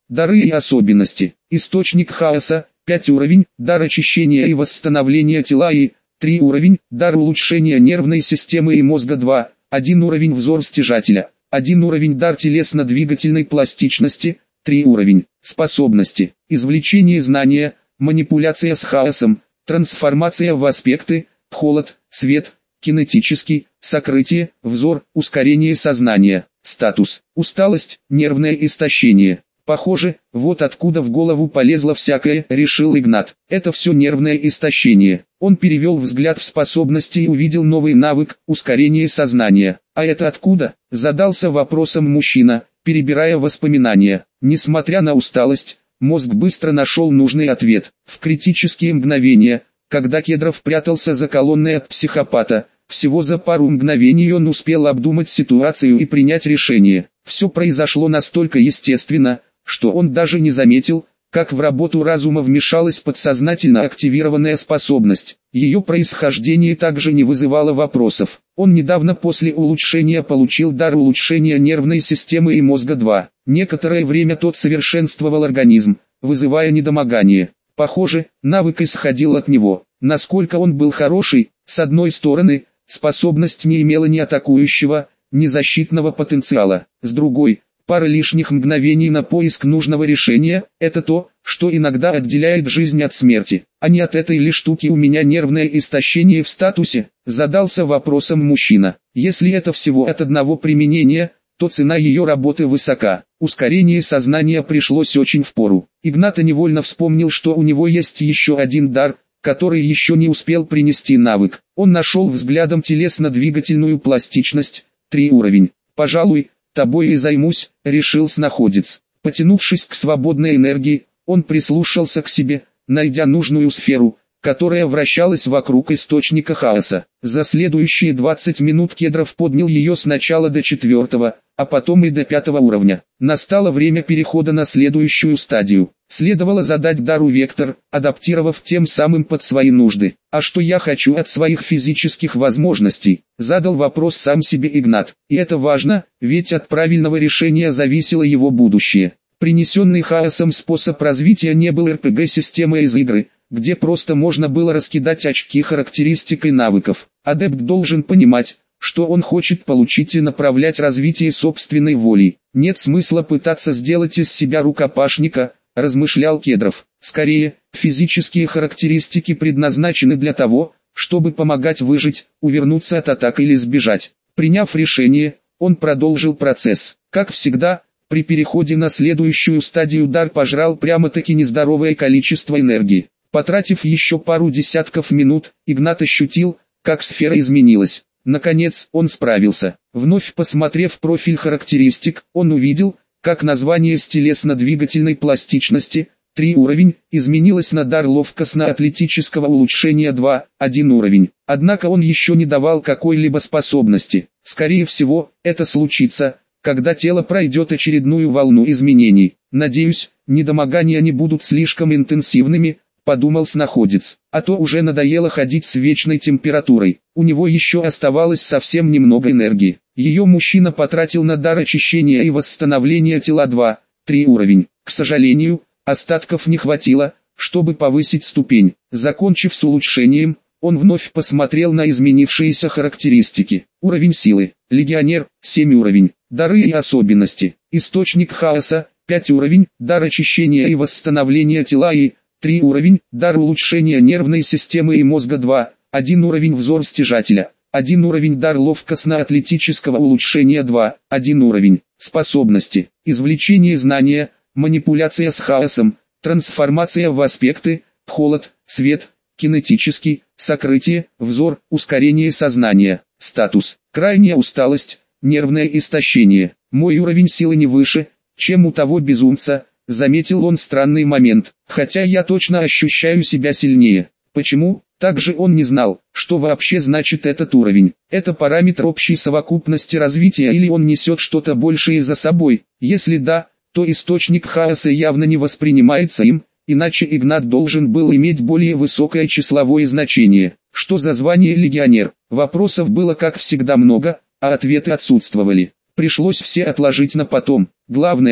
Дары и особенности. Источник хаоса. 5 уровень. Дар очищения и восстановления тела и 3 уровень. Дар улучшения нервной системы и мозга 2. 1 уровень. Взор стяжателя. 1 уровень. Дар телесно-двигательной пластичности. 3 уровень. Способности. Извлечение знания. Манипуляция с хаосом. Трансформация в аспекты. Холод, свет, кинетический, сокрытие, взор, ускорение сознания. Статус. Усталость, нервное истощение. Похоже, вот откуда в голову полезло всякое, решил Игнат. Это все нервное истощение. Он перевел взгляд в способности и увидел новый навык, ускорение сознания. А это откуда? Задался вопросом мужчина, перебирая воспоминания. Несмотря на усталость, мозг быстро нашел нужный ответ. В критические мгновения, когда Кедров прятался за колонной от психопата, всего за пару мгновений он успел обдумать ситуацию и принять решение. Все произошло настолько естественно, что он даже не заметил, как в работу разума вмешалась подсознательно активированная способность. Ее происхождение также не вызывало вопросов. Он недавно после улучшения получил дар улучшения нервной системы и мозга 2. Некоторое время тот совершенствовал организм, вызывая недомогание. Похоже, навык исходил от него. Насколько он был хороший, с одной стороны, способность не имела ни атакующего, ни защитного потенциала. С другой, пара лишних мгновений на поиск нужного решения – это то, что иногда отделяет жизнь от смерти. А не от этой ли штуки у меня нервное истощение в статусе? Задался вопросом мужчина. Если это всего от одного применения, то цена ее работы высока. Ускорение сознания пришлось очень впору. Игната невольно вспомнил, что у него есть еще один дар, который еще не успел принести навык. Он нашел взглядом телесно-двигательную пластичность, 3 уровень. «Пожалуй, тобой и займусь», — решил снаходец. Потянувшись к свободной энергии, он прислушался к себе, найдя нужную сферу, которая вращалась вокруг источника хаоса. За следующие 20 минут Кедров поднял ее сначала до 4-го, а потом и до 5-го уровня. Настало время перехода на следующую стадию. Следовало задать дару вектор, адаптировав тем самым под свои нужды. А что я хочу от своих физических возможностей? Задал вопрос сам себе Игнат. И это важно, ведь от правильного решения зависело его будущее. Принесенный хаосом способ развития не был РПГ-системой из игры, где просто можно было раскидать очки характеристик и навыков. Адепт должен понимать, что он хочет получить и направлять развитие собственной волей. Нет смысла пытаться сделать из себя рукопашника, размышлял Кедров. Скорее, физические характеристики предназначены для того, чтобы помогать выжить, увернуться от атак или сбежать. Приняв решение, он продолжил процесс. Как всегда, при переходе на следующую стадию дар пожрал прямо-таки нездоровое количество энергии. Потратив еще пару десятков минут, Игнат ощутил, как сфера изменилась. Наконец, он справился. Вновь посмотрев профиль характеристик, он увидел, как название с телесно-двигательной пластичности, 3 уровень, изменилось на дар ловкостно-атлетического улучшения 2, 1 уровень. Однако он еще не давал какой-либо способности. Скорее всего, это случится, когда тело пройдет очередную волну изменений. Надеюсь, недомогания не будут слишком интенсивными, подумал снаходец, а то уже надоело ходить с вечной температурой. У него еще оставалось совсем немного энергии. Ее мужчина потратил на дар очищения и восстановления тела 2, 3 уровень. К сожалению, остатков не хватило, чтобы повысить ступень. Закончив с улучшением, он вновь посмотрел на изменившиеся характеристики. Уровень силы. Легионер, 7 уровень. Дары и особенности. Источник хаоса, 5 уровень. Дар очищения и восстановления тела и 3 уровень. Дар улучшения нервной системы и мозга 2, 1 уровень. Взор стяжателя. 1 уровень. Дар ловкостно-атлетического улучшения 2, 1 уровень. Способности. Извлечение знания, манипуляция с хаосом, трансформация в аспекты, холод, свет, кинетический, сокрытие, взор, ускорение сознания. Статус. Крайняя усталость, нервное истощение. Мой уровень силы не выше, чем у того безумца, заметил он странный момент, хотя я точно ощущаю себя сильнее. Почему? Также он не знал, что вообще значит этот уровень. Это параметр общей совокупности развития или он несет что-то большее за собой? Если да, то источник хаоса явно не воспринимается им, иначе Игнат должен был иметь более высокое числовое значение. Что за звание легионер? Вопросов было как всегда много, а ответы отсутствовали. Пришлось все отложить на потом. Главное,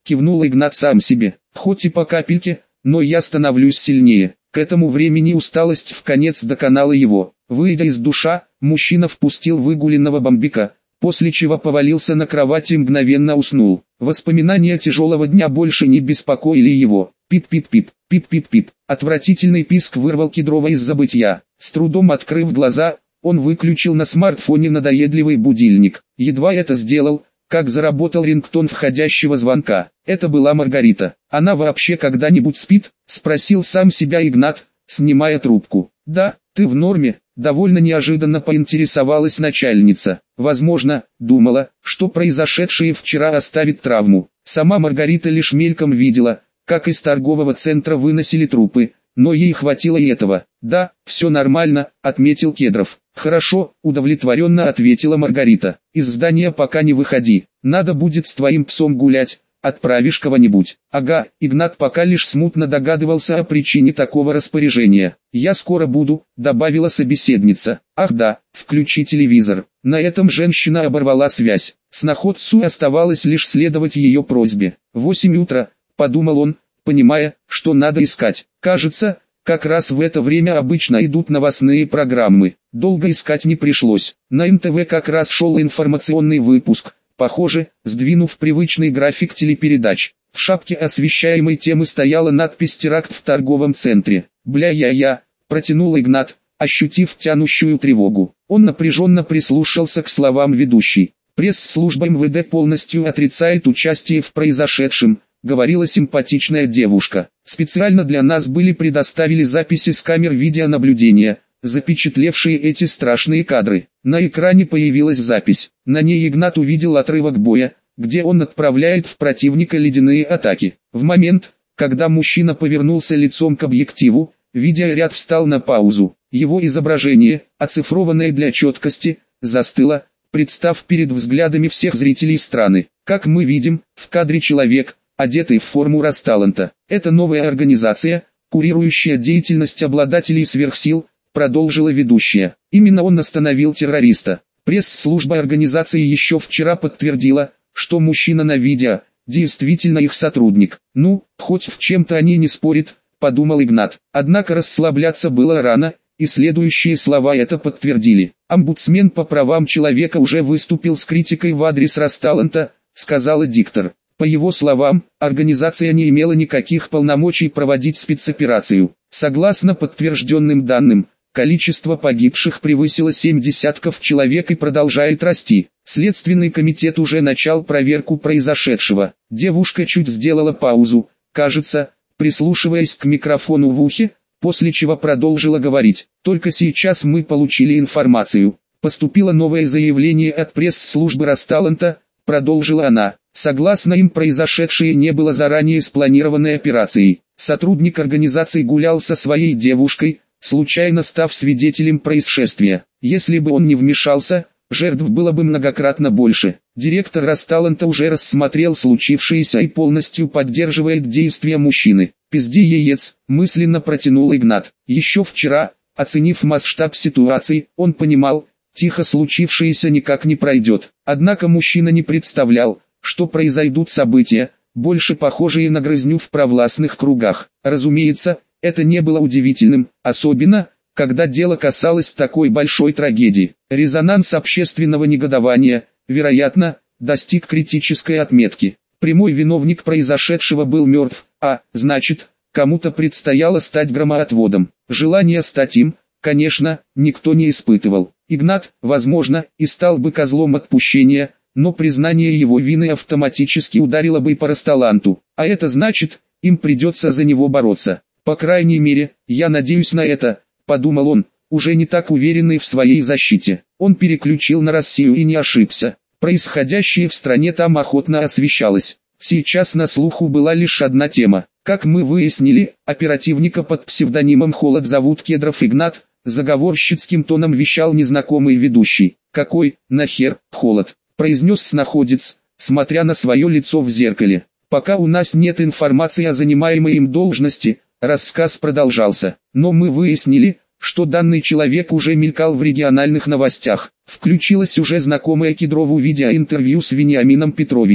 кивнул Игнат сам себе. Хоть и по капельке, но я становлюсь сильнее. К этому времени усталость вконец доконала его. Выйдя из душа, мужчина впустил выгуленного бомбика, после чего повалился на кровать и мгновенно уснул. Воспоминания тяжелого дня больше не беспокоили его. Пип-пип-пип, пип-пип-пип. Отвратительный писк вырвал Кедрова из забытья. С трудом открыв глаза, он выключил на смартфоне надоедливый будильник. Едва это сделал, как заработал рингтон входящего звонка. Это была Маргарита. «Она вообще когда-нибудь спит?» – спросил сам себя Игнат, снимая трубку. «Да, ты в норме?» – довольно неожиданно поинтересовалась начальница. Возможно, думала, что произошедшее вчера оставит травму. Сама Маргарита лишь мельком видела, как из торгового центра выносили трупы, но ей хватило и этого. «Да, все нормально», – отметил Кедров. «Хорошо», – удовлетворенно ответила Маргарита. «Из здания пока не выходи, надо будет с твоим псом гулять, отправишь кого-нибудь». «Ага», Игнат пока лишь смутно догадывался о причине такого распоряжения. «Я скоро буду», – добавила собеседница. «Ах да, включи телевизор». На этом женщина оборвала связь. Сноходцу оставалось лишь следовать ее просьбе. 8 утра, подумал он, понимая, что надо искать. Кажется, как раз в это время обычно идут новостные программы. Долго искать не пришлось. На НТВ как раз шел информационный выпуск, похоже, сдвинув привычный график телепередач. В шапке освещаемой темы стояла надпись «Теракт в торговом центре». «Бля-я-я», протянул Игнат, ощутив тянущую тревогу. Он напряженно прислушался к словам ведущей. «Пресс-служба МВД полностью отрицает участие в произошедшем», говорила симпатичная девушка. «Специально для нас были предоставили записи с камер видеонаблюдения, запечатлевшие эти страшные кадры». На экране появилась запись. На ней Игнат увидел отрывок боя, где он отправляет в противника ледяные атаки. В момент, когда мужчина повернулся лицом к объективу, видеоряд встал на паузу. Его изображение, оцифрованное для четкости, застыло, представ перед взглядами всех зрителей страны. Как мы видим, в кадре человек, одетый в форму Росталанта. Это новая организация, курирующая деятельность обладателей сверхсил, продолжила ведущая. Именно он остановил террориста. Пресс-служба организации еще вчера подтвердила, что мужчина на видео действительно их сотрудник. Ну, хоть в чем-то они не спорят, подумал Игнат. Однако расслабляться было рано, и следующие слова это подтвердили. Омбудсмен по правам человека уже выступил с критикой в адрес Росталанта, сказала диктор. По его словам, организация не имела никаких полномочий проводить спецоперацию. Согласно подтвержденным данным, количество погибших превысило 7 десятков человек и продолжает расти. Следственный комитет уже начал проверку произошедшего. Девушка чуть сделала паузу, кажется, прислушиваясь к микрофону в ухе, после чего продолжила говорить. Только сейчас мы получили информацию. Поступило новое заявление от пресс-службы Росталанта, продолжила она. Согласно им, произошедшее не было заранее спланированной операцией. Сотрудник организации гулял со своей девушкой, случайно став свидетелем происшествия. Если бы он не вмешался, жертв было бы многократно больше. Директор Росталанта уже рассмотрел случившееся и полностью поддерживает действия мужчины. «Пизди яец», мысленно протянул Игнат. Еще вчера, оценив масштаб ситуации, он понимал, тихо случившееся никак не пройдет. Однако мужчина не представлял, что произойдут события, больше похожие на грызню в провластных кругах. Разумеется, это не было удивительным, особенно, когда дело касалось такой большой трагедии. Резонанс общественного негодования, вероятно, достиг критической отметки. Прямой виновник произошедшего был мертв, а, значит, кому-то предстояло стать громоотводом. Желание стать им, конечно, никто не испытывал. Игнат, возможно, и стал бы козлом отпущения, но признание его вины автоматически ударило бы по Росталанту, а это значит, им придется за него бороться. По крайней мере, я надеюсь на это, подумал он, уже не так уверенный в своей защите. Он переключил на Россию и не ошибся. Происходящее в стране там охотно освещалось. Сейчас на слуху была лишь одна тема. Как мы выяснили, оперативника под псевдонимом Холод зовут Кедров Игнат, заговорщицким тоном вещал незнакомый ведущий. «Какой, нахер, Холод?» – произнес сноходец, смотря на свое лицо в зеркале. «Пока у нас нет информации о занимаемой им должности», рассказ продолжался. «Но мы выяснили, что данный человек уже мелькал в региональных новостях». Включилось уже знакомое Кедрову видеоинтервью с Вениамином Петровичем.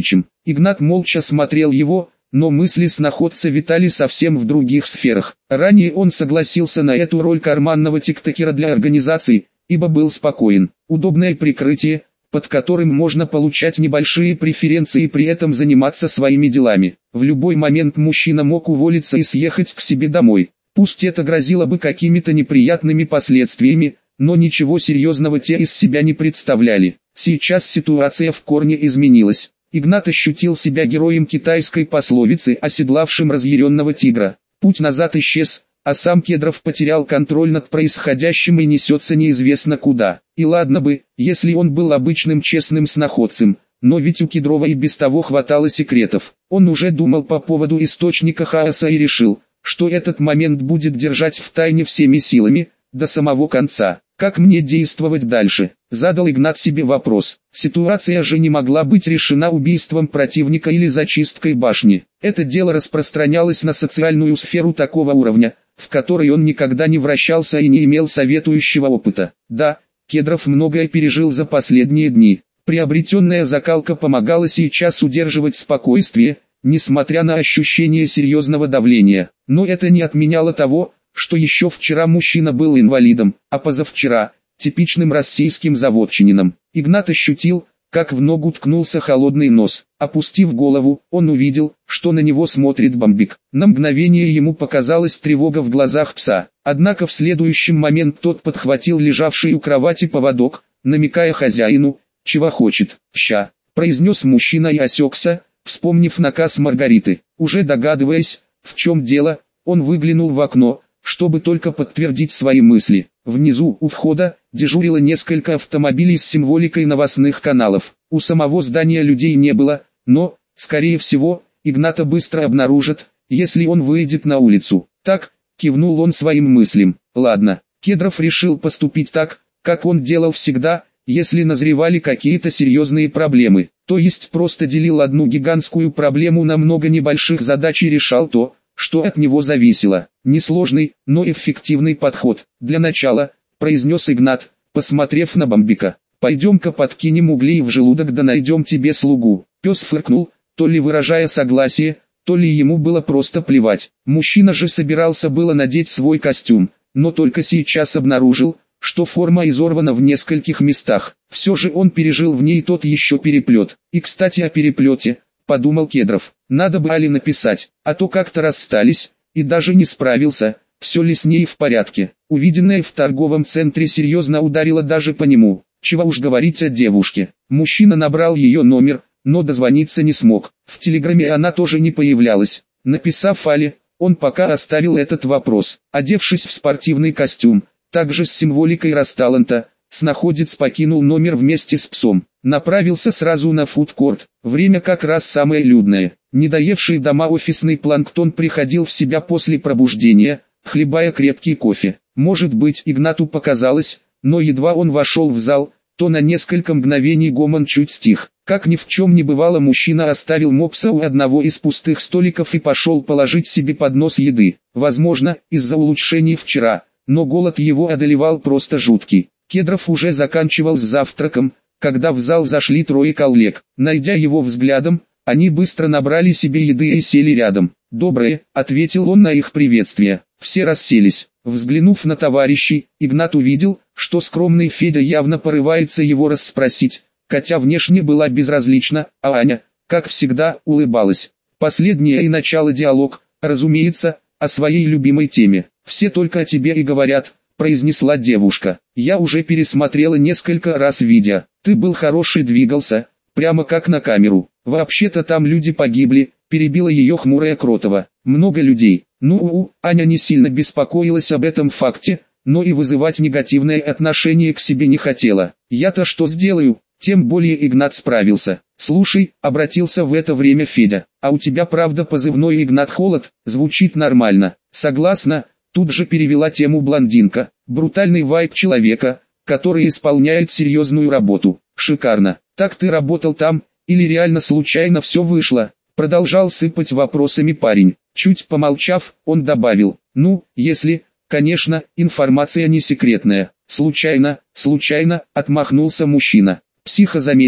Игнат молча смотрел его, но мысли сноходца витали совсем в других сферах. Ранее он согласился на эту роль карманного тиктокера для организации, ибо был спокоен. Удобное прикрытие, под которым можно получать небольшие преференции и при этом заниматься своими делами. В любой момент мужчина мог уволиться и съехать к себе домой. Пусть это грозило бы какими-то неприятными последствиями, но ничего серьезного те из себя не представляли. Сейчас ситуация в корне изменилась. Игнат ощутил себя героем китайской пословицы, оседлавшим разъяренного тигра. Путь назад исчез, а сам Кедров потерял контроль над происходящим и несется неизвестно куда. И ладно бы, если он был обычным честным сноходцем, но ведь у Кедрова и без того хватало секретов. Он уже думал по поводу источника хаоса и решил, что этот момент будет держать в тайне всеми силами, до самого конца. Как мне действовать дальше? Задал Игнат себе вопрос. Ситуация же не могла быть решена убийством противника или зачисткой башни. Это дело распространялось на социальную сферу такого уровня, в которой он никогда не вращался и не имел советующего опыта. Да, Кедров многое пережил за последние дни. Приобретенная закалка помогала сейчас удерживать спокойствие, несмотря на ощущение серьезного давления. Но это не отменяло того, что еще вчера мужчина был инвалидом, а позавчера – типичным российским заводчанином. Игнат ощутил, как в ногу ткнулся холодный нос. Опустив голову, он увидел, что на него смотрит Бамбик. На мгновение ему показалась тревога в глазах пса. Однако в следующий момент тот подхватил лежавший у кровати поводок, намекая хозяину, чего хочет. «Ща», – произнес мужчина и осекся, вспомнив наказ Маргариты. Уже догадываясь, в чем дело, он выглянул в окно, чтобы только подтвердить свои мысли. Внизу, у входа, дежурило несколько автомобилей с символикой новостных каналов. У самого здания людей не было, но, скорее всего, Игната быстро обнаружат, если он выйдет на улицу. Так, кивнул он своим мыслям. Ладно, Кедров решил поступить так, как он делал всегда, если назревали какие-то серьезные проблемы. То есть просто делил одну гигантскую проблему на много небольших задач и решал то, что от него зависело. Несложный, но эффективный подход. Для начала, произнес Игнат, посмотрев на Бамбика. Пойдем-ка подкинем углей в желудок да найдем тебе слугу. Пес фыркнул, то ли выражая согласие, то ли ему было просто плевать. Мужчина же собирался было надеть свой костюм, но только сейчас обнаружил, что форма изорвана в нескольких местах. Все же он пережил в ней тот еще переплет. И кстати о переплете, подумал Кедров, надо бы Али написать, а то как-то расстались, и даже не справился, все ли с ней в порядке. Увиденное в торговом центре серьезно ударило даже по нему, чего уж говорить о девушке. Мужчина набрал ее номер, но дозвониться не смог. В телеграме она тоже не появлялась. Написав Али, он пока оставил этот вопрос. Одевшись в спортивный костюм, также с символикой Росталанта, сноходец покинул номер вместе с псом. Направился сразу на фудкорт. Время как раз самое людное. Недоевший дома офисный планктон приходил в себя после пробуждения, хлебая крепкий кофе. Может быть, Игнату показалось, но едва он вошел в зал, то на несколько мгновений гомон чуть стих. Как ни в чем не бывало, мужчина оставил мопса у одного из пустых столиков и пошел положить себе поднос еды. Возможно, из-за улучшений вчера, но голод его одолевал просто жуткий. Кедров уже заканчивал с завтраком, когда в зал зашли трое коллег. Найдя его взглядом, они быстро набрали себе еды и сели рядом. «Доброе», — ответил он на их приветствие. Все расселись. Взглянув на товарищей, Игнат увидел, что скромный Федя явно порывается его расспросить, Катя внешне была безразлична, а Аня, как всегда, улыбалась. Последнее и начало диалог, разумеется, о своей любимой теме. «Все только о тебе и говорят», — произнесла девушка. «Я уже пересмотрела несколько раз видео. Ты был хороший, двигался, прямо как на камеру. Вообще-то там люди погибли», — перебила ее хмурая Кротова. «Много людей». Аня не сильно беспокоилась об этом факте, но и вызывать негативное отношение к себе не хотела. «Я-то что сделаю?» Тем более Игнат справился. «Слушай», — обратился в это время Федя, «а у тебя правда позывной Игнат Холод? Звучит нормально». «Согласна», — тут же перевела тему блондинка. «Брутальный вайб человека, который исполняет серьезную работу. Шикарно. Так ты работал там, или реально случайно все вышло?» Продолжал сыпать вопросами парень. Чуть помолчав, он добавил: «Ну, если, конечно, информация не секретная». Случайно, отмахнулся мужчина. Психо заметил,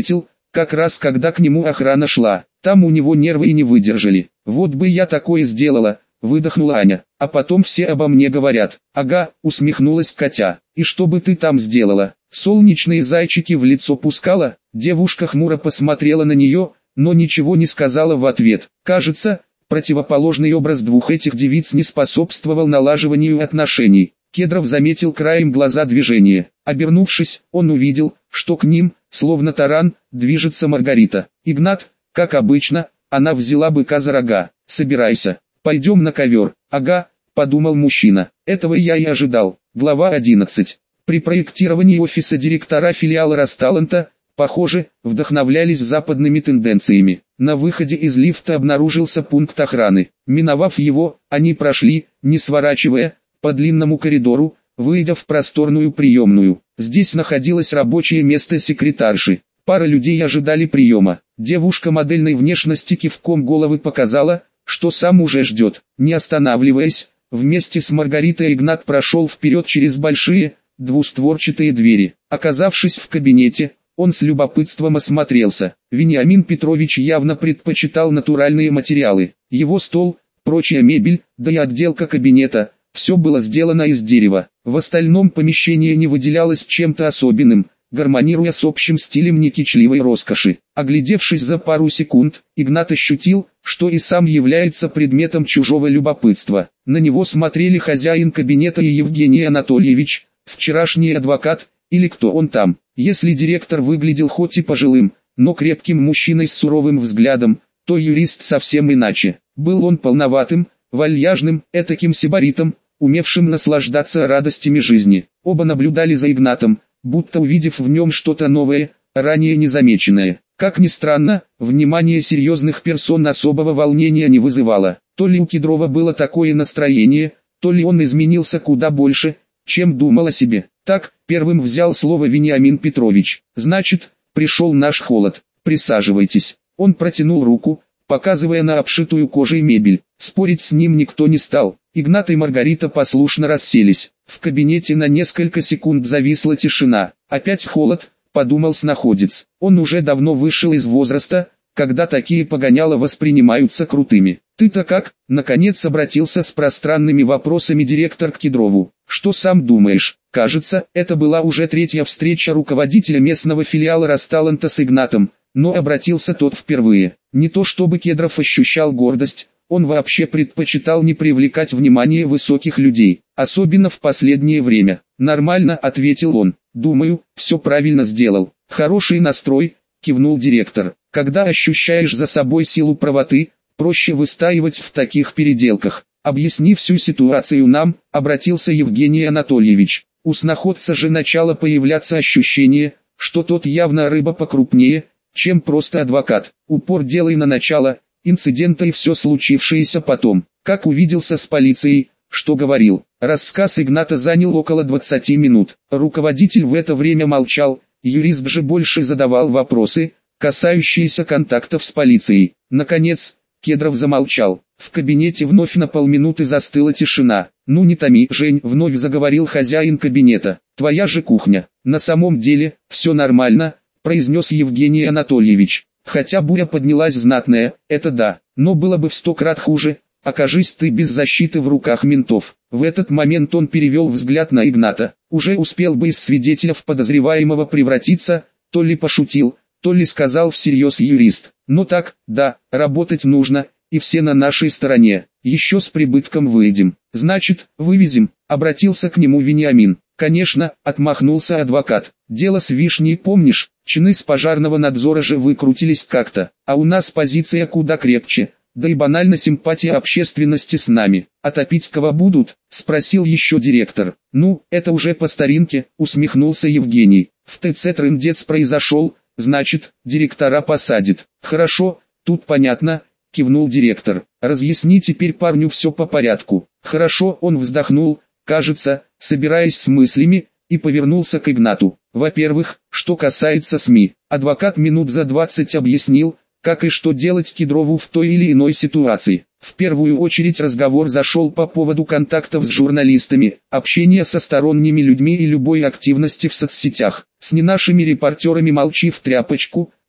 как раз когда к нему охрана шла. Там у него нервы и не выдержали. Вот бы я такое сделала, выдохнула Аня. А потом все обо мне говорят. Ага, усмехнулась Катя. И что бы ты там сделала? Солнечные зайчики в лицо пускала? Девушка хмуро посмотрела на нее, но ничего не сказала в ответ. Кажется, противоположный образ двух этих девиц не способствовал налаживанию отношений. Кедров заметил краем глаза движение. Обернувшись, он увидел, что к ним, словно таран, движется Маргарита. Игнат, как обычно, она взяла быка за рога. «Собирайся, пойдем на ковер». «Ага», — подумал мужчина, — «этого я и ожидал». Глава 11. При проектировании офиса директора филиала Росталанта, похоже, вдохновлялись западными тенденциями. На выходе из лифта обнаружился пункт охраны. Миновав его, они прошли, не сворачивая, по длинному коридору, выйдя в просторную приемную. Здесь находилось рабочее место секретарши. Пара людей ожидали приема. Девушка модельной внешности кивком головы показала, что сам уже ждет. Не останавливаясь, вместе с Маргаритой Игнат прошел вперед через большие, двустворчатые двери. Оказавшись в кабинете, он с любопытством осмотрелся. Вениамин Петрович явно предпочитал натуральные материалы. Его стол, прочая мебель, да и отделка кабинета – все было сделано из дерева. В остальном помещение не выделялось чем-то особенным, гармонируя с общим стилем некичливой роскоши. Оглядевшись за пару секунд, Игнат ощутил, что и сам является предметом чужого любопытства. На него смотрели хозяин кабинета и Евгений Анатольевич, вчерашний адвокат, или кто он там. Если директор выглядел хоть и пожилым, но крепким мужчиной с суровым взглядом, то юрист совсем иначе. Был он полноватым, вальяжным, этаким сибаритом, умевшим наслаждаться радостями жизни. Оба наблюдали за Игнатом, будто увидев в нем что-то новое, ранее незамеченное. Как ни странно, внимание серьезных персон особого волнения не вызывало. То ли у Кедрова было такое настроение, то ли он изменился куда больше, чем думал о себе. Так, первым взял слово Вениамин Петрович. «Значит, пришел наш холод. Присаживайтесь». Он протянул руку, показывая на обшитую кожей мебель. Спорить с ним никто не стал. Игнат и Маргарита послушно расселись. В кабинете на несколько секунд зависла тишина. «Опять холод», — подумал снаходец. Он уже давно вышел из возраста, когда такие погоняла воспринимаются крутыми. «Ты-то как?» — наконец обратился с пространными вопросами директор к Кедрову. «Что сам думаешь?» Кажется, это была уже третья встреча руководителя местного филиала Росталанта с Игнатом, но обратился тот впервые. Не то чтобы Кедров ощущал гордость, он вообще предпочитал не привлекать внимание высоких людей, особенно в последнее время. «Нормально», — ответил он. «Думаю, все правильно сделал». «Хороший настрой», — кивнул директор. «Когда ощущаешь за собой силу правоты, проще выстаивать в таких переделках. Объясни всю ситуацию нам», — обратился Евгений Анатольевич. У снаходца же начало появляться ощущение, что тот явно рыба покрупнее, чем просто адвокат. Упор делай на начало инцидента и все случившееся потом. Как увиделся с полицией, что говорил. Рассказ Игната занял около 20 минут. Руководитель в это время молчал, юрист же больше задавал вопросы, касающиеся контактов с полицией. Наконец, Кедров замолчал. В кабинете вновь на полминуты застыла тишина. «Ну не томи, Жень», — вновь заговорил хозяин кабинета. «Твоя же кухня». «На самом деле, все нормально», — произнес Евгений Анатольевич. «Хотя буря поднялась знатная, это да, но было бы в 100 крат хуже, окажись ты без защиты в руках ментов». В этот момент он перевел взгляд на Игната. Уже успел бы из свидетеля в подозреваемого превратиться, то ли пошутил, то ли сказал всерьез юрист. «Ну так, да, работать нужно, и все на нашей стороне. Еще с прибытком выйдем». «Значит, вывезем», — обратился к нему Вениамин. «Конечно», — отмахнулся адвокат. «Дело с вишней помнишь, чины с пожарного надзора же выкрутились как-то, а у нас позиция куда крепче, да и банально симпатия общественности с нами. А топить кого будут?» — спросил еще директор. «Ну, это уже по старинке», — усмехнулся Евгений. «В ТЦ трындец произошел, значит, директора посадит». «Хорошо, тут понятно», — кивнул директор. «Разъясни теперь парню все по порядку». «Хорошо», — он вздохнул, кажется, собираясь с мыслями, и повернулся к Игнату. «Во-первых, что касается СМИ, адвокат минут за 20 объяснил, как и что делать Кедрову в той или иной ситуации. В первую очередь разговор зашел по поводу контактов с журналистами, общения со сторонними людьми и любой активности в соцсетях. С не нашими репортерами молчи в тряпочку,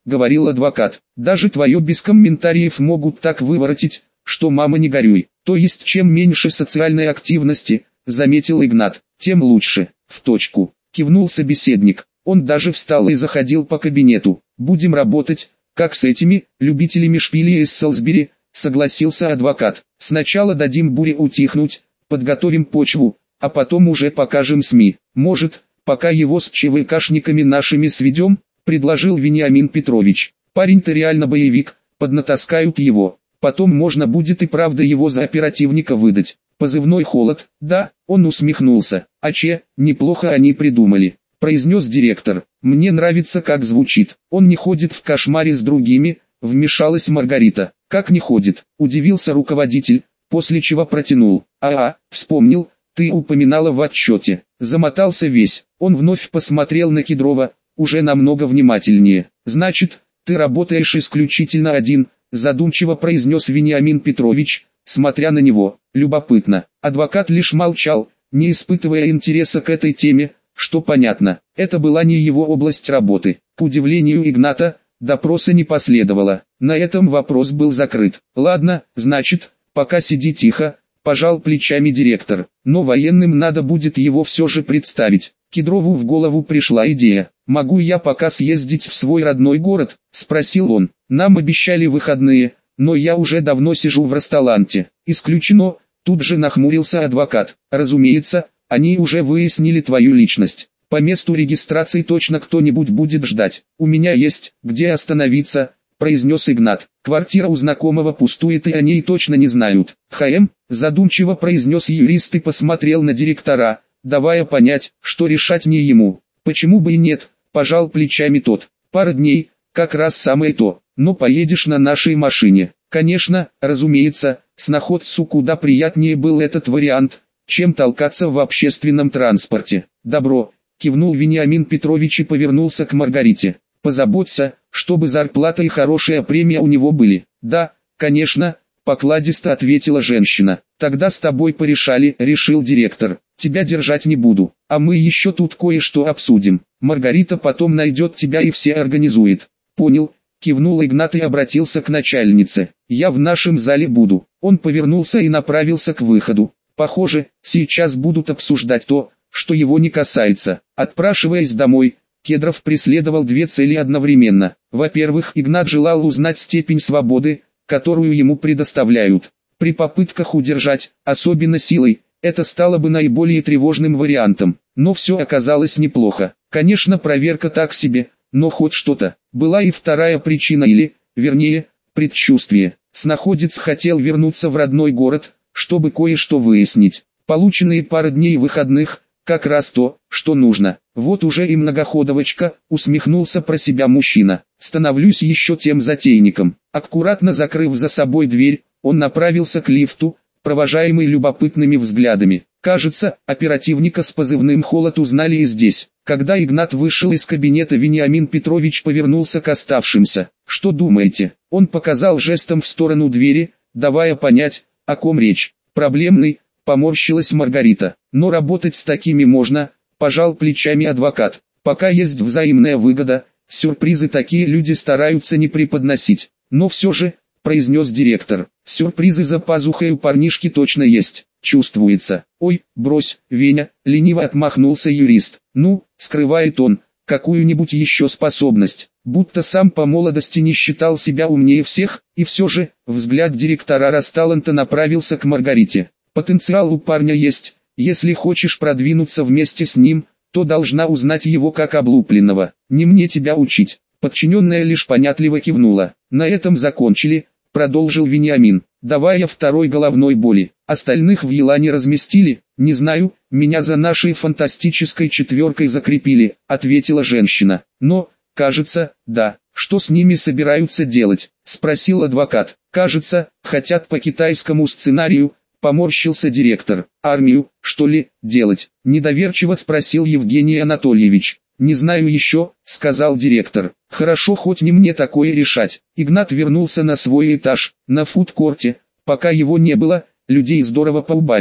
говорил адвокат. Даже твое без комментариев могут так выворотить, что мама не горюй. То есть чем меньше социальной активности, заметил Игнат, тем лучше. В точку, кивнул собеседник. Он даже встал и заходил по кабинету. Будем работать, как с этими любителями шпилей из Солсбери, согласился адвокат. Сначала дадим буре утихнуть, подготовим почву, а потом уже покажем СМИ. Может, пока его с ЧВКшниками нашими сведем, предложил Вениамин Петрович. Парень-то реально боевик, поднатаскают его. Потом можно будет и правда его за оперативника выдать. Позывной «Холод», да, он усмехнулся. А неплохо они придумали, произнес директор. Мне нравится, как звучит. Он не ходит в кошмаре с другими, вмешалась Маргарита. Как не ходит, удивился руководитель, после чего протянул. Вспомнил, ты упоминала в отчете. Замотался весь. Он вновь посмотрел на Кедрова, уже намного внимательнее. Значит, ты работаешь исключительно один, задумчиво произнес Вениамин Петрович, смотря на него. Любопытно. Адвокат лишь молчал, не испытывая интереса к этой теме, что понятно, это была не его область работы. К удивлению Игната, допроса не последовало. На этом вопрос был закрыт. Ладно, значит, пока сиди тихо, пожал плечами директор. Но военным надо будет его все же представить. Кедрову в голову пришла идея. «Могу я пока съездить в свой родной город?» – спросил он. «Нам обещали выходные, но я уже давно сижу в Росталанте». «Исключено», – тут же нахмурился адвокат. «Разумеется, они уже выяснили твою личность. По месту регистрации точно кто-нибудь будет ждать. У меня есть, где остановиться», – произнес Игнат. «Квартира у знакомого пустует и о ней точно не знают». Задумчиво произнес юрист и посмотрел на директора, давая понять, что решать не ему. «Почему бы и нет?» – пожал плечами тот. «Пара дней, как раз самое то, но поедешь на нашей машине». Конечно, разумеется, сноходцу куда приятнее был этот вариант, чем толкаться в общественном транспорте. «Добро», – кивнул Вениамин Петрович и повернулся к Маргарите. «Позаботься, чтобы зарплата и хорошая премия у него были». «Да, конечно», – покладисто ответила женщина. «Тогда с тобой порешали», – решил директор. «Тебя держать не буду, а мы еще тут кое-что обсудим. Маргарита потом найдет тебя и все организует». «Понял», – кивнул Игнат и обратился к начальнице. «Я в нашем зале буду». Он повернулся и направился к выходу. Похоже, сейчас будут обсуждать то, что его не касается. Отпрашиваясь домой, Кедров преследовал две цели одновременно. Во-первых, Игнат желал узнать степень свободы, которую ему предоставляют. При попытках удержать, особенно силой, это стало бы наиболее тревожным вариантом. Но все оказалось неплохо. Конечно, проверка так себе, но хоть что-то. Была и вторая причина или, вернее, предчувствие. Сноходец хотел вернуться в родной город, чтобы кое-что выяснить. Полученные пара дней выходных, как раз то, что нужно. Вот уже и многоходовочка, усмехнулся про себя мужчина. Становлюсь еще тем затейником. Аккуратно закрыв за собой дверь, он направился к лифту, провожаемый любопытными взглядами. Кажется, оперативника с позывным «Холод» узнали и здесь. Когда Игнат вышел из кабинета, Вениамин Петрович повернулся к оставшимся. «Что думаете?» Он показал жестом в сторону двери, давая понять, о ком речь. «Проблемный», поморщилась Маргарита. «Но работать с такими можно», пожал плечами адвокат. «Пока есть взаимная выгода, сюрпризы такие люди стараются не преподносить. Но все же», произнес директор, «сюрпризы за пазухой у парнишки точно есть, чувствуется». «Ой, брось, Веня», лениво отмахнулся юрист. «Ну, скрывает он какую-нибудь еще способность, будто сам по молодости не считал себя умнее всех». И все же, взгляд директора Росталанта направился к Маргарите. «Потенциал у парня есть, если хочешь продвинуться вместе с ним, то должна узнать его как облупленного. Не мне тебя учить». Подчиненная лишь понятливо кивнула. «На этом закончили», продолжил Вениамин, давая второй головной боли. «Остальных в Елане разместили?» «Не знаю, меня за нашей фантастической четверкой закрепили», ответила женщина. «Но, кажется, да». «Что с ними собираются делать?» спросил адвокат. «Кажется, хотят по китайскому сценарию», поморщился директор. «Армию, что ли, делать?» недоверчиво спросил Евгений Анатольевич. «Не знаю еще», сказал директор. «Хорошо, хоть не мне такое решать». Игнат вернулся на свой этаж. На фудкорте, пока его не было, людей здорово поубавилось.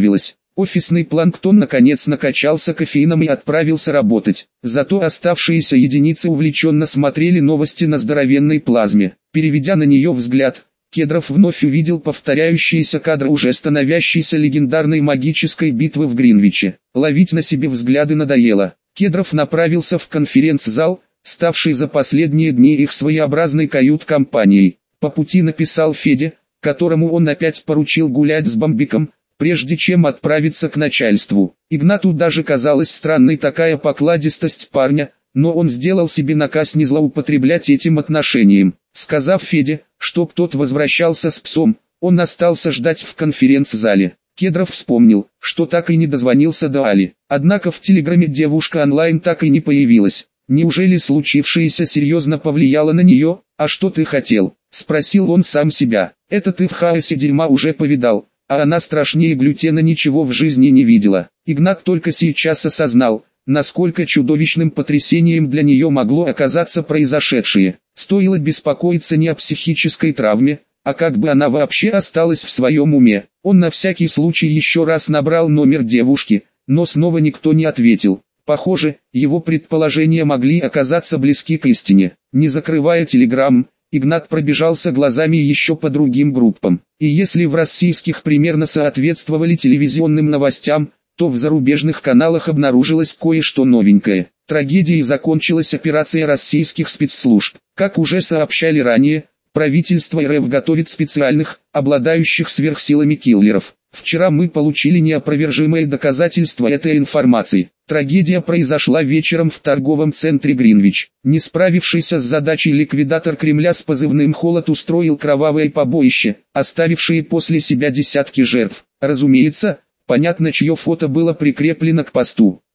Офисный планктон наконец накачался кофеином и отправился работать. Зато оставшиеся единицы увлеченно смотрели новости на здоровенной плазме. Переведя на нее взгляд, Кедров вновь увидел повторяющиеся кадры уже становящейся легендарной магической битвы в Гринвиче. Ловить на себе взгляды надоело. Кедров направился в конференц-зал, ставший за последние дни их своеобразной кают-компанией. По пути написал Феде, которому он опять поручил гулять с Бамбиком, прежде чем отправиться к начальству. Игнату даже казалась странной такая покладистость парня, но он сделал себе наказ не злоупотреблять этим отношением. Сказав Феде, чтоб тот возвращался с псом, он остался ждать в конференц-зале. Кедров вспомнил, что так и не дозвонился до Али. Однако в телеграме девушка онлайн так и не появилась. Неужели случившееся серьезно повлияло на нее? «А что ты хотел?» – спросил он сам себя. «Это ты в хаосе дерьма уже повидал, а она страшнее глютена ничего в жизни не видела». Игнат только сейчас осознал, насколько чудовищным потрясением для нее могло оказаться произошедшее. Стоило беспокоиться не о психической травме, а как бы она вообще осталась в своем уме. Он на всякий случай еще раз набрал номер девушки, но снова никто не ответил. Похоже, его предположения могли оказаться близки к истине. Не закрывая телеграмм, Игнат пробежался глазами еще по другим группам. И если в российских примерно соответствовали телевизионным новостям, то в зарубежных каналах обнаружилось кое-что новенькое. Трагедией закончилась операция российских спецслужб. Как уже сообщали ранее, правительство РФ готовит специальных, обладающих сверхсилами киллеров. Вчера мы получили неопровержимое доказательство этой информации. Трагедия произошла вечером в торговом центре Гринвич. Не справившийся с задачей ликвидатор Кремля с позывным «Холод» устроил кровавое побоище, оставившее после себя десятки жертв. Разумеется, понятно, чье фото было прикреплено к посту.